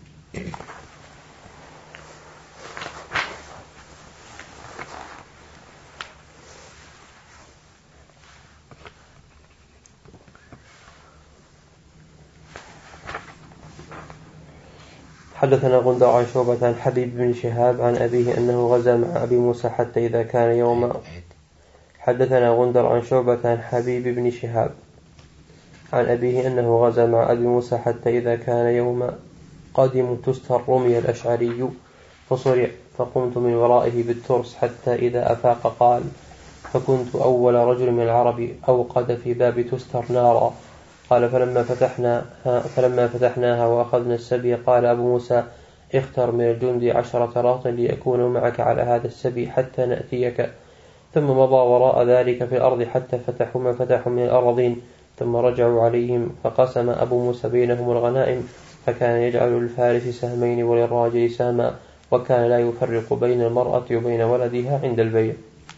حدثنا غندر عن شعبة عن حبيب بن شهاب عن أبيه أنه غزا مع أبي موسى حتى إذا كان يوم حدثنا غندر عن شعبة عن حبيب بن شهاب عن أبيه أنه غزا مع أبي موسى حتى إذا كان يوم قدم تستر رمي الأشعري فصرع فقمت من ورائه بالترس حتى إذا أفاق قال فكنت أول رجل من العرب أوقد في باب تستر نارا. قال فلما فتحنا فلما فتحناها وأخذنا السبي قال أبو موسى اختر من الجند عشرة راط ليكونوا معك على هذا السبي حتى نأتيك. ثم مضى وراء ذلك في الأرض حتى فتحوا ما فتحوا من الأرضين ثم رجعوا عليهم فقسم أبو موسى بينهم الغنائم فكان يجعل للفارس سهمين وللراجل ساما وكان لا يفرق بين المرأة وبين ولدها عند البيع.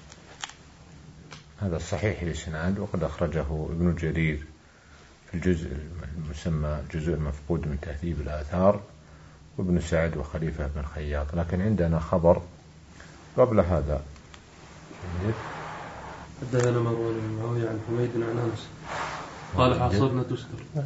هذا الصحيح الإسناد وقد أخرجه ابن جرير في الجزء المسمى جزء المفقود من تهذيب الآثار وابن سعد وخليفة بن خياط. لكن عندنا خبر قبل هذا.
حدثنا مروان بن معاوية عن حميد عن أنس قال حاصرنا تستر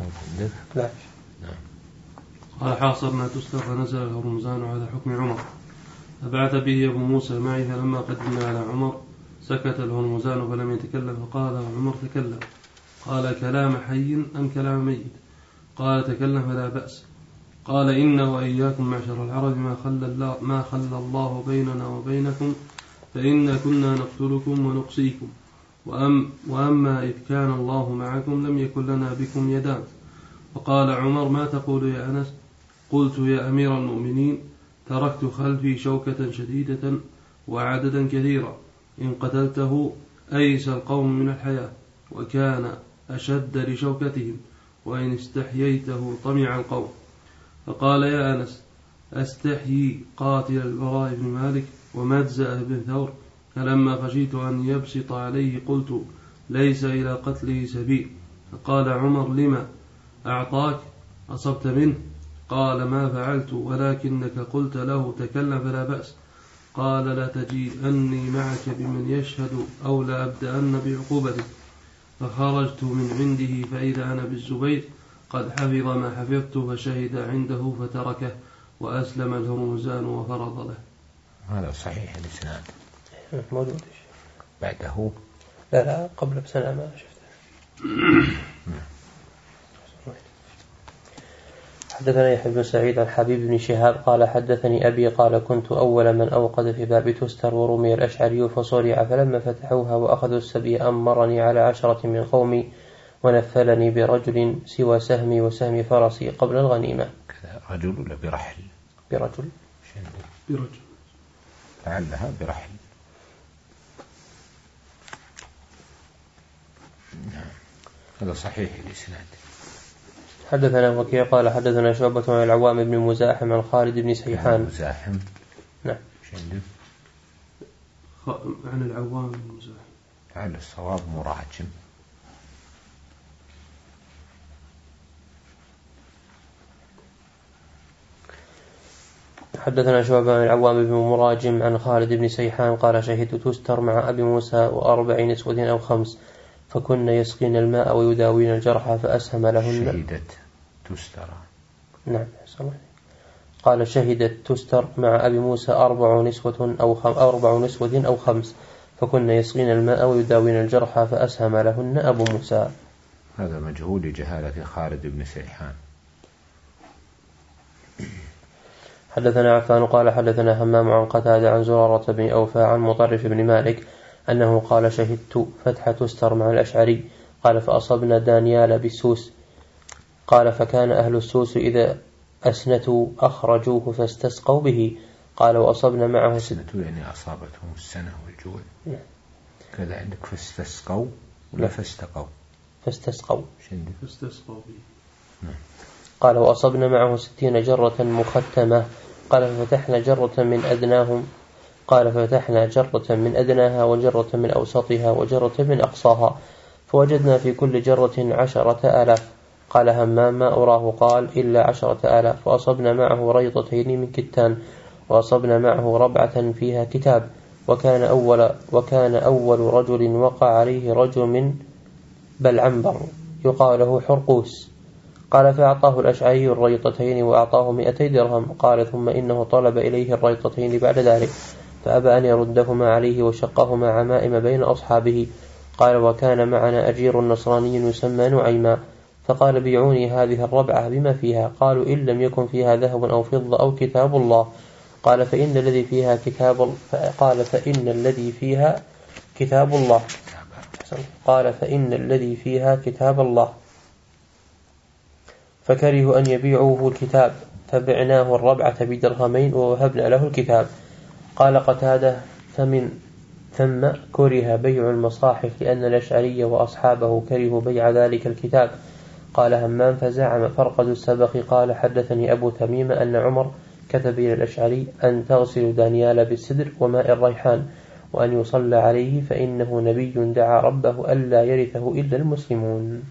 قال حاصرنا تستر فنزل الهرمزان على حكم عمر فبعث به أبو موسى معي فلما قدمنا على عمر سكت الهرمزان فلم يتكلم فقال عمر تكلم. قال كلام حي أم كلام ميت؟ قال تكلم فلا بأس. قال إن وإياكم معشر العرب ما خلى الله, ما خلى الله بيننا وبينكم فإن كنا نقتلكم ونقصيكم وأم وأما إذ كان الله معكم لم يكن لنا بكم يدان. فقال عمر ما تقول يا أنس؟ قلت يا أمير المؤمنين تركت خلفي شوكة شديدة وعددا كثيرا إن قتلته أيس القوم من الحياة وكان أشد لشوكتهم وإن استحييته طمع القوم. فقال يا أنس أستحيي قاتل البراء بن مالك ومجزأ بن ثور. فلما خشيت أن يبسط عليه قلت ليس إلى قتله سبيل. فقال عمر لما أعطاك أصبت منه؟ قال ما فعلت ولكنك قلت له تكلم فلا بأس. قال لا تجيئني معك بمن يشهد أو لا أبدأن بعقوبته. فخرجت من عنده فإذا أنا بالزبير قد حفظ ما حفظت فشهد عنده فتركه وأسلم الهرمزان وفرض له.
هذا صحيح الإسناد
موجود
بعده
لا لا قبل بسنة ما شفته. حدثنا يحيى بن سعيد عن حبيب بن شهاب قال حدثني أبي قال كنت أول من أوقد في باب تستر ورمي الأشعري فصرع فلما فتحوها وأخذوا السبي أمرني على عشرة من قومي ونفلني برجل سوى سهمي وسهم فرسي قبل الغنيمة.
رجل ولا برحل؟
برجل
برجل
لعلها برحل. هذا صحيح الإسناد.
حدثنا وكيع قال حدثنا شعبة عن العوام بن مزاحم عن خالد بن سيحان.
مزاحم
نعم
عن العوام بن مزاحم
على الصواب مراجم.
حدثنا شعبة عن العوام بن مراجم عن خالد بن سيحان قال شهدت تستر مع أبي موسى وأربع نسوة أو خمس فكن يسقين الماء ويداوين الجرحى فأسهم لهن.
شهدت تستر
نعم قال شهدت تستر مع أبي موسى أربع نسوة أو خم أربع نسوة أو خمس فكن يسقين الماء ويداوين الجرحى فأسهم لهن أبو موسى.
هذا مجهول لجهالة خالد بن سيحان.
حدثنا عفان قال حدثنا همام عن قتادة عن زرارة بن أوفى عن مطرف بن مالك أنه قال شهدت فتح تستر مع الأشعري قال فأصبنا دانيال بالسوس. قال فكان أهل السوس إذا أسنتوا أخرجوه فاستسقوا به. قال وأصبنا معه
أسنتوا يعني أصابتهم السنة والجوع. كذا عندك فاستسقوا ولا فاستقوا؟
فاستسقوا
فاستسقوا به.
قال وأصبنا معه ستين جرة مختمة. قال ففتحنا جرة من أدناهم قال ففتحنا جرة من أدناها وجرة من أوسطها وجرة من أقصاها فوجدنا في كل جرة عشرة آلاف. قال همام ما أراه قال إلا عشرة آلاف. وأصبنا معه ريضتين من كتان وأصبنا معه ربعة فيها كتاب. وكان أول, وكان أول رجل وقع عليه رجل من بلعنبر يقال له حرقوس. قال فأعطاه الأشعري الريطتين وأعطاه مئتي درهم. قال ثم إنه طلب إليه الريطتين بعد ذلك فأبى أن يردهما عليه وشقهما عمائم بين أصحابه. قال وكان معنا أجير نصراني يسمى نعيما فقال بيعوني هذه الربعة بما فيها. قالوا إن لم يكن فيها ذهب أو فضة أو كتاب الله. قال فإن الذي فيها كتاب قال فإن الذي فيها كتاب الله قال فإن الذي فيها كتاب الله فكرهوا أن يبيعوه الكتاب فبعناه الربعة بدرهمين ووهبنا له الكتاب. قال قتادة فمن ثم كره بيع المصاحف لأن الأشعري وأصحابه كرهوا بيع ذلك الكتاب. قال همام فزعم فرقد السبخ قال حدثني أبو تميم أن عمر كتب إلى الأشعري أن تغسل دانيال بالسدر وماء الريحان وأن يصلى عليه فإنه نبي دعا ربه ألا يرثه إلا المسلمون.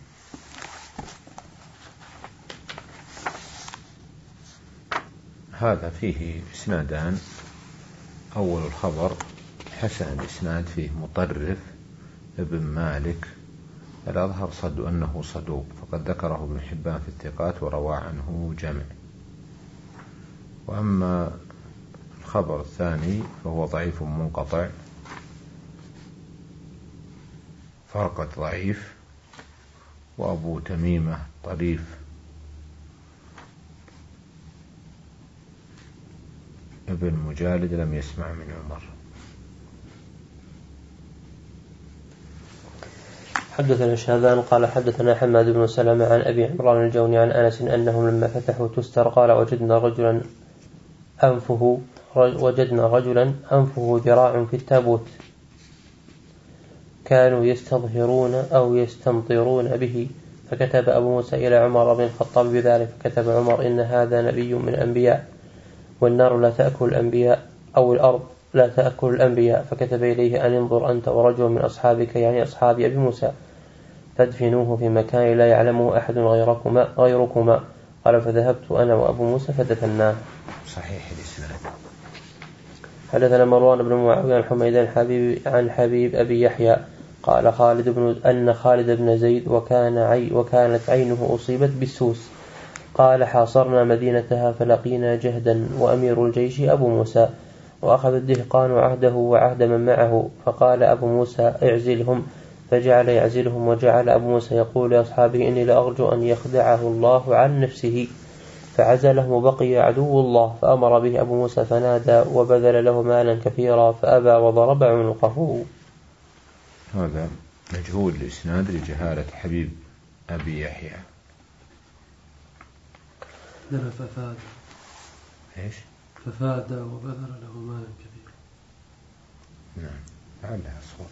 هذا فيه إسنادان. أول الخبر حسن الإسناد فيه مطرف ابن مالك الأظهر صد أنه صدوق فقد ذكره ابن حبان في الثقات وروى عنه جمع. وأما الخبر الثاني فهو ضعيف منقطع فرقة ضعيف وأبو تميمة طريف ابن مجالد لم يسمع من عمر.
حدثنا شهبان قال حدثنا حماد بن سلمة عن أبي عمران الجوني عن أنس أنهم لما فتحوا تستر قال وجدنا رجلا أنفه وجدنا رجلا أنفه ذراع في التابوت كانوا يستظهرون أو يستمطرون به فكتب أبو موسى إلى عمر بن الخطاب بذلك فكتب عمر إن هذا نبي من الأنبياء والنار لا تأكل الأنبياء أو الأرض لا تأكل الأنبياء. فكتب إليه أن انظر أنت ورجل من أصحابك يعني أصحاب أبي موسى فادفنوه في مكان لا يعلمه أحد غيركما, غيركما. قال فذهبت أنا وأبو موسى فدفناه.
صحيح الإسناد.
حدثنا مروان بن معاوية عن حميد الحبيب عن حبيب أبي يحيى قال خالد بن أن خالد بن زيد وكان عي وكانت عينه أصيبت بالسوس. قال حاصرنا مدينتها فلقينا جهدا وأمير الجيش أبو موسى وأخذ الدهقان عهده وعهد من معه فقال أبو موسى اعزلهم فجعل يعزلهم وجعل أبو موسى يقول لأصحابه إني لأرجو أن يخدعه الله عن نفسه فعزله وبقي عدو الله فأمر به أبو موسى فنادى وبذل له مالا كثيرا فأبى وضرب عنقه.
هذا مجهول الإسناد لجهالة حبيب أبي يحيى.
ففاد
إيش
ففاد وبذل له مالا كثيرا.
نعم لعلها صوت.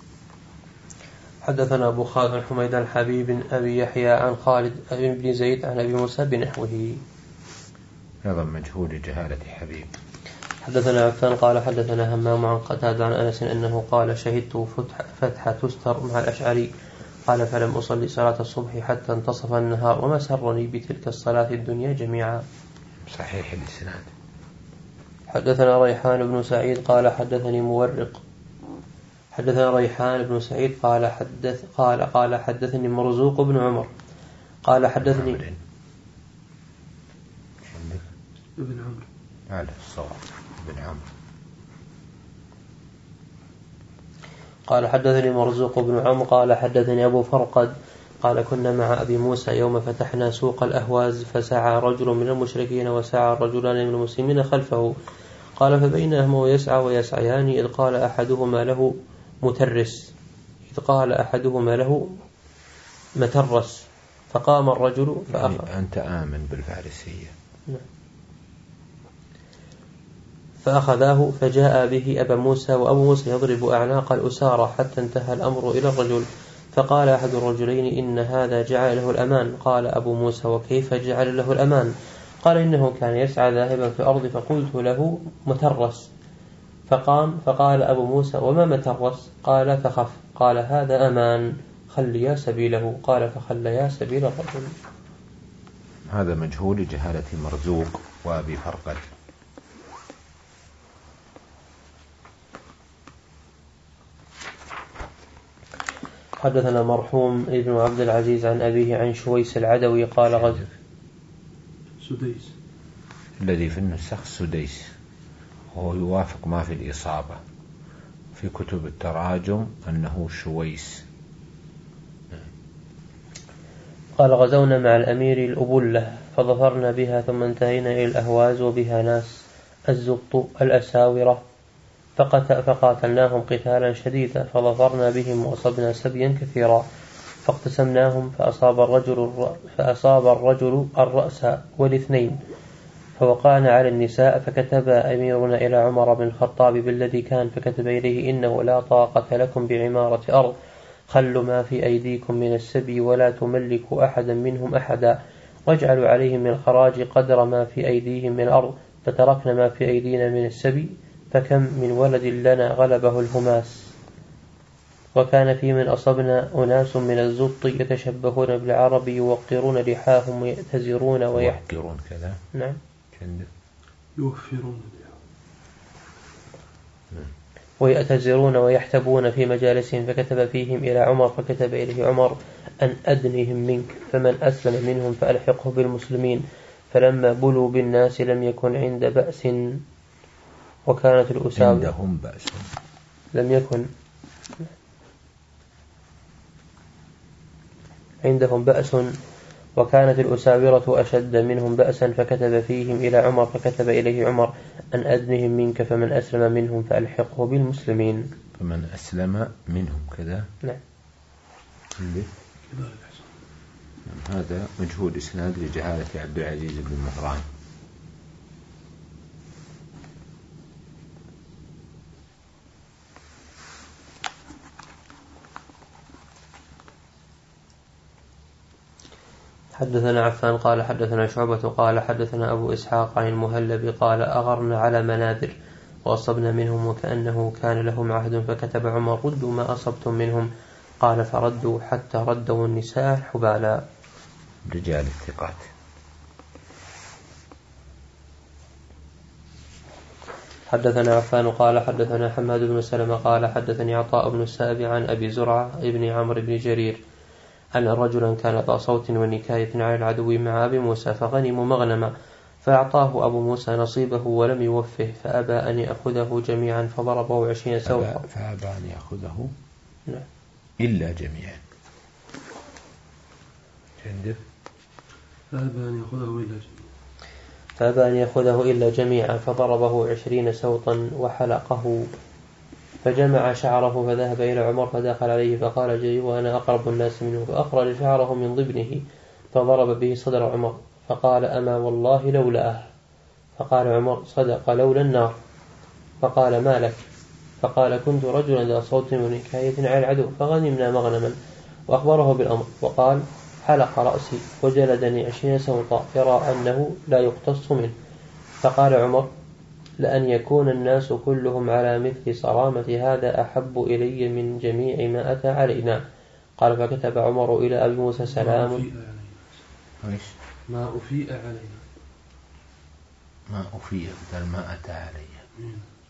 حدثنا أبو خالد حميد الحبيب أبي يحيى عن خالد بن زيد عن أبي موسى بنحوه.
هذا مجهول جهالة حبيب.
حدثنا عفان قال حدثنا همام عن قتادة عن أنس أنه قال شهدت فتح, فتح تستر مع الأشعري قال فلم أصلي صلاة الصبح حتى انتصف النهار وما سرني بتلك الصلاة الدنيا جميعا.
صحيح الإسناد.
حدثنا ريحان بن سعيد قال حدثني مورق حدثنا ريحان بن سعيد قال حدث قال قال حدثني مرزوق بن عمر قال حدثني
ابن عمرو
على الصواب ابن عمرو
قال حدثني مرزوق بن عمرو قال حدثني أبو فرقد قال كنا مع أبي موسى يوم فتحنا سوق الأهواز فسعى رجل من المشركين وسعى رجلان من المسلمين خلفه قال فبينهما يسعى ويسعيان إذ قال أحدهما له مترس إذ قال أحدهما له مترس، فقام الرجل فأخذ.
يعني أنت آمن بالفارسية.
فأخذاه فجاء به أبا موسى، وأبو موسى يضرب أعناق الأسارى حتى انتهى الأمر إلى الرجل. فقال أحد الرجلين: إن هذا جعل له الأمان. قال أبو موسى: وكيف جعل له الأمان؟ قال: إنه كان يسعى ذاهبا في الأرض فقلت له: مترس. فقام فقال أبو موسى: وما مترس؟ قال: فخف. قال: هذا أمان، خليا سبيله. قال: فخليا سبيل الرجل.
هذا مجهول لجهالة مرزوق وأبي فرقد.
حدثنا مرحوم ابن عبد العزيز عن أبيه عن شويس العدوي قال: غز
سديس
الذي في النسخ سديس، هو يوافق ما في الإصابة في كتب التراجم أنه شويس.
قال: غزونا مع الأمير الأبلة فظفرنا بها، ثم انتهينا إلى الأهواز وبها ناس الزبط الأساورة، فقاتلناهم قتالا شديدا فظفرنا بهم وأصبنا سبيا كثيرا، فاقتسمناهم فأصاب الرجل, فأصاب الرجل الرأس والاثنين، فوقعنا على النساء. فكتب أميرنا إلى عمر بن الخطاب بالذي كان، فكتب إليه: إنه لا طاقة لكم بعمارة أرض، خلوا ما في أيديكم من السبي ولا تملكوا أحدا منهم أحدا، واجعلوا عليهم من الخراج قدر ما في أيديهم من الأرض. فتركنا ما في أيدينا من السبي، فكم من ولد لنا غلبه الهماس. وكان في من أصبنا أناس من الزبط يتشبهون بالعرب، يوقرون لحاهم ويأتزرون ويحقرون
كذا.
نعم.
يوفرون
ويأتزرون ويحتبون في مجالسهم. فكتب فيهم إلى عمر، فكتب إليه عمر: أن أدنهم منك، فمن أسلم منهم فألحقه بالمسلمين. فلما بلوا بالناس لم يكن عند بأس، وكانت الأساوي
عندهم بأس
لم يكن عندهم بأس، وكانت الأساورة أشد منهم بأسا. فكتب فيهم إلى عمر، فكتب إليه عمر: أن أدنهم منك، فمن أسلم منهم فألحقه بالمسلمين.
فمن أسلم منهم كذا.
نعم.
هذا مجهول إسناد لجهالة عبد العزيز بن مهران.
حدثنا عفان قال حدثنا شعبة قال حدثنا أبو إسحاق عن المهلب قال: أغرنا على منابر وأصبنا منهم وكأنه كان لهم عهد، فكتب عمر: ردوا ما أصبتم منهم. قال: فردوا حتى ردوا النساء حبالا.
رجال الثقات.
حدثنا عفان قال حدثنا حماد بن سلمة قال حدثني عطاء بن السائب عن أبي زرعة ابن عمرو بن جرير أن رجلا كان ذا صوت ونكاية على العدو مع أبي موسى، فغنموا مغنما، فأعطاه أبو موسى نصيبه ولم يوفه، فأبى أن يأخذه جميعا فضربه عشرين سوطا.
فأبى أن يأخذه
نعم.
إلا جميعا.
فأبى أن يأخذه إلا جميعا
فأبى أن يأخذه إلا جميعا فضربه عشرين سوطا وحلقه، فجمع شعره فذهب إلى عمر فدخل عليه فقال: جئ وأنا أقرب الناس منه، فأخرج شعره من ضبنه فضرب به صدر عمر، فقال: أما والله لولاه. فقال عمر: صدق، لولا النار. فقال: ما لك؟ فقال: كنت رجلا ذا صوت ونكاية على العدو فغنمنا مغنما، وأخبره بالأمر، وقال: حلق رأسي وجلدني عشرين سوطا يرى أنه لا يقتص منه. فقال عمر: لأن يكون الناس كلهم على مثل صرامة هذا أحب إلي من جميع ما أتى علينا. قال: فكتب عمر إلى أبي موسى: سلام.
ما أفيء علينا
ما أفيء بدل ما أتى علي.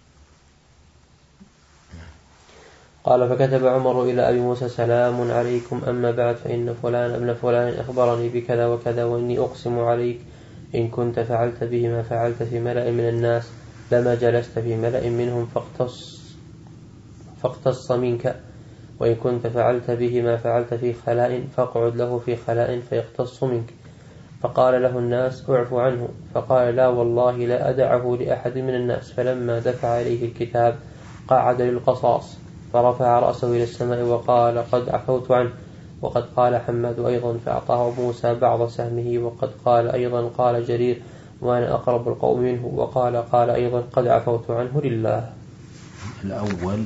قال: فكتب عمر إلى أبي موسى: سلام عليكم، أما بعد، فإن فلان ابن فلان أخبرني بكذا وكذا، وإني أقسم عليك إن كنت فعلت به ما فعلت في ملأ من الناس لما جلست في ملأ منهم فاقتص, فاقتص منك، وإن كنت فعلت به ما فعلت في خلاء فاقعد له في خلاء فيقتص منك. فقال له الناس: اعف عنه. فقال: لا والله لا أدعه لأحد من الناس. فلما دفع إليه الكتاب قعد للقصاص، فرفع رأسه إلى السماء وقال: قد عفوت عنه. وقد قال حماد أيضا فأعطاه موسى بعض سهمه. وقد قال أيضا قال جرير وأنا أقرب القوم منه. وقال قال أيضا قد عفوت عنه لله.
الأول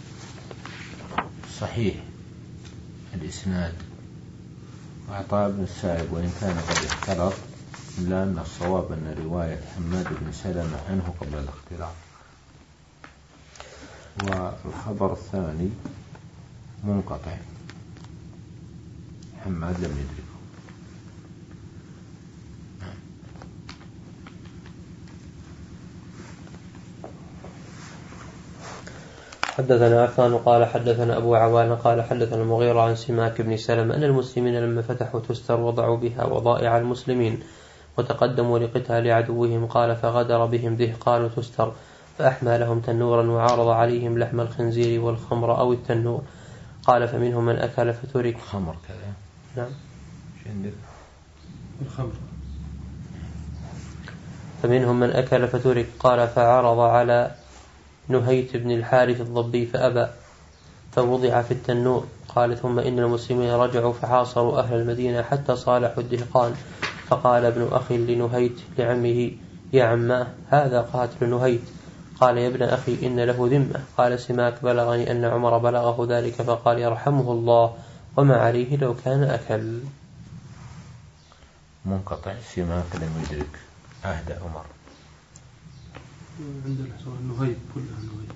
صحيح الإسناد وعطاء بن السائب وإن كان قد اختلط، إلا أن الصواب أن رواية حماد بن سلمة عنه قبل الاختلاط. والخبر الثاني منقطع، حماد لم يدركه.
حدثنا عفان قال حدثنا أبو عوان قال حدثنا المغيرة عن سماك بن سلمة أن المسلمين لما فتحوا تستر وضعوا بها وضائع المسلمين وتقدموا لقتال عدوهم. قال فغدر بهم دهقان تستر فأحمى لهم تنورا وعارض عليهم لحم الخنزير والخمر أو التنور. قال فمنهم من أكل فترك.
خمر كذا.
نعم.
الخمر.
فمنهم من أكل فترك. قال فعرض على نهيت بن الحارث الضبي فأبى فوضع في التنور. قال ثم إن المسلمين رجعوا فحاصروا أهل المدينة حتى صالحوا الدهقان. فقال ابن أخي لنهيت لعمه يا عماه هذا قاتل نهيت. قال يا ابن أخي إن له ذمة. قال سماك بلغني أن عمر بلغه ذلك فقال يرحمه الله وما عليه لو كان أكل.
منقطع سماك لم يدرك عهد عمر.
عند الحسن النهيب كلها النهيب.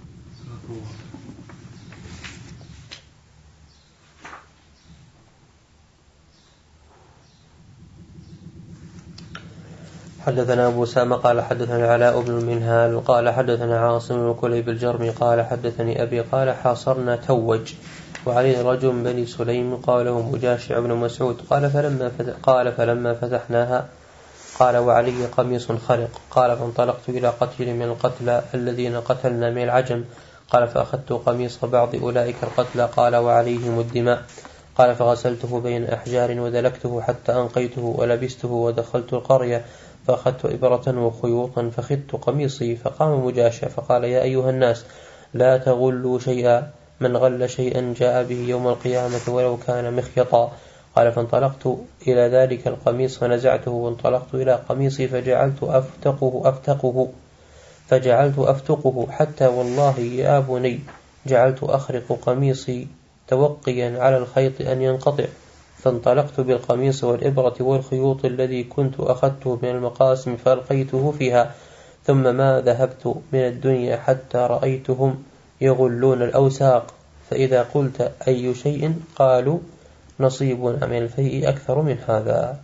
حدثنا أبو سامة قال حدثنا علاء بن المنهال قال حدثنا عاصم بن كليب الجرمي قال حدثني أبي قال حاصرنا توج وعليه رجل من بني سليم قاله مجاشع بن مسعود. قال فلما فتح قال فلما فتحناها قال وعلي قميص خرق. قال فانطلقت إلى قتيل من القتلى الذين قتلنا من العجم. قال فأخذت قميص بعض أولئك القتلى قال وعليهم الدماء. قال فغسلته بين أحجار ودلكته حتى أنقيته ولبسته ودخلت القرية فأخذت إبرة وخيوطا فخدت قميصي. فقام مجاشع فقال يا أيها الناس لا تغلوا شيئا، من غل شيئا جاء به يوم القيامة ولو كان مخيطا. قال فانطلقت إلى ذلك القميص فنزعته وانطلقت إلى قميصي فجعلت أفتقه أفتقه فجعلت أفتقه حتى والله يا بني جعلت أخرق قميصي توقيا على الخيط أن ينقطع. فانطلقت بالقميص والإبرة والخيوط الذي كنت أخذته من المقاسم فألقيته فيها. ثم ما ذهبت من الدنيا حتى رأيتهم يغلون الأوساق. فإذا قلت أي شيء قالوا نصيبنا من الفيء أكثر من هذا.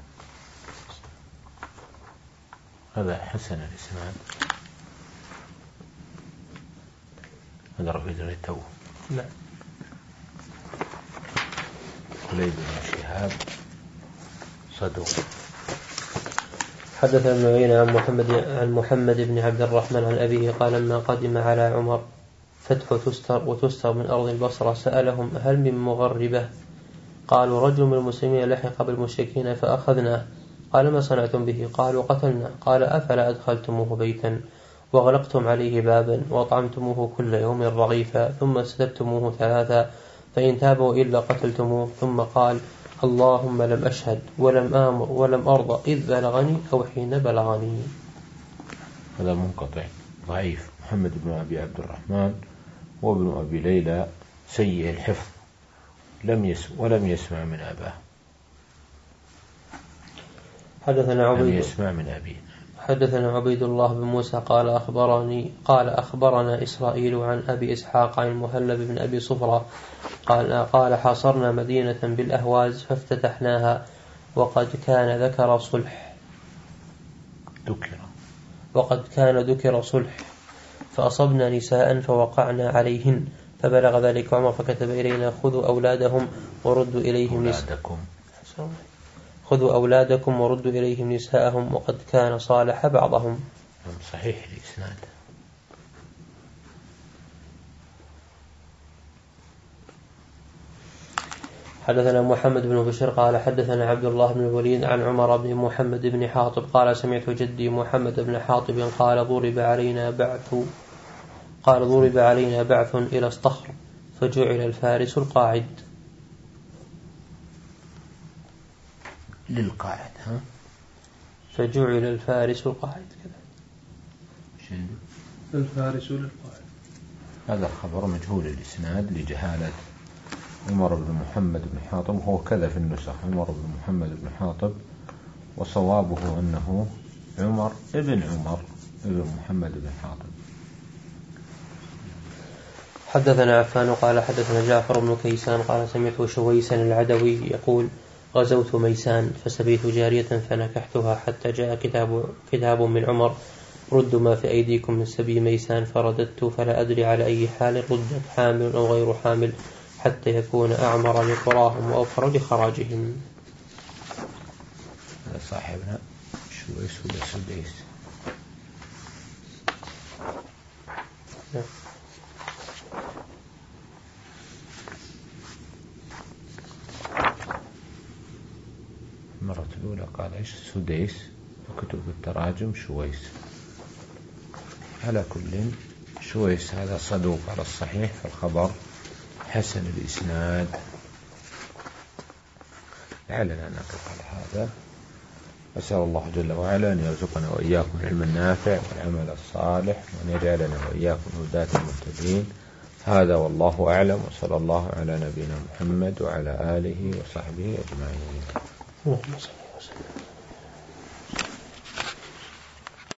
هذا حسن الإسناد. هذا رفيد التو.
نعم.
كليب بن شهاب صدوق.
حدث ابن عيينة عن محمد عن محمد بن عبد الرحمن عن أبيه قال لما قدم على عمر فتح تستر وتستر من أرض البصرة سألهم هل من مغربة؟ قالوا رجل من المسلمين لحق بالمشركين فأخذناه. قال ما صنعتم به؟ قالوا قتلنا. قال أفلا أدخلتموه بيتا وغلقتم عليه بابا وأطعمتموه كل يوم رغيفا ثم ستبتموه ثلاثا فإن تابوا إلا قتلتموه. ثم قال اللهم لم أشهد ولم آمر ولم أرضى إذ بلغني أو حين بلغني.
هذا منقطع ضعيف. محمد بن أبي عبد الرحمن وابن أبي ليلى سيء الحفظ لم يسمع ولم يسمع من أباه.
حدثنا عبيد
لم يسمع من أبيه.
حدثنا عبيد الله بن موسى قال أخبرني قال أخبرنا إسرائيل عن أبي إسحاق عن المهلب بن أبي صفرة قال قال حاصرنا مدينة بالأهواز فافتتحناها وقد كان ذكر صلح
ذكر
وقد كان ذكر صلح فأصبنا نساء فوقعنا عليهن فبلغ ذلك عمر فكتب إلينا خذوا أولادهم وردوا إليهم
أولادكم
خذوا أولادكم وردوا إليهم نساءهم وقد كان صالح بعضهم.
صحيح الإسناد.
حدثنا محمد بن بشير قال حدثنا عبد الله بن الوليد عن عمر بن محمد بن حاطب قال سمعت جدي محمد بن حاطب قال ضرب علينا بعث قال ضرب علينا بعث إلى الصخر فجعل الفارس القاعد.
للقاعد. ها
فجعل الفارس القاعد كذا.
شنو
الفارس للقاعد؟
هذا الخبر مجهول الإسناد لجهالة عمر بن محمد بن حاطب، وهو كذا في النسخ عمر بن محمد بن حاطب، وصوابه أنه عمر ابن عمر ابن محمد بن حاطب.
حدثنا عفان قال حدثنا جعفر بن كيسان قال سمعت شويسا العدوي يقول غزوت ميسان فسبيت جارية فنكحتها حتى جاء كتاب, كتاب من عمر رد ما في أيديكم من سبي ميسان، فرددت فلا أدري على أي حال ردت، حامل أو غير حامل، حتى يكون أعمر لقراهم وأوفر لخراجهم.
هذا صاحبنا شويس ولا سديس؟
نعم.
المرة الأولى قال إيش سديس، وكتب التراجم شويس. على كل شويس هذا صدوق على الصحيح، فالخبر حسن الإسناد. لعلنا نقف على هذا. أسأل الله جل وعلا أن يرزقنا وإياكم العلم النافع والعمل الصالح، وأن يجعلنا وإياكم هداة المهتدين. هذا والله أعلم، وصلى الله على نبينا محمد وعلى آله وصحبه أجمعين.
اللهم صل وسلم.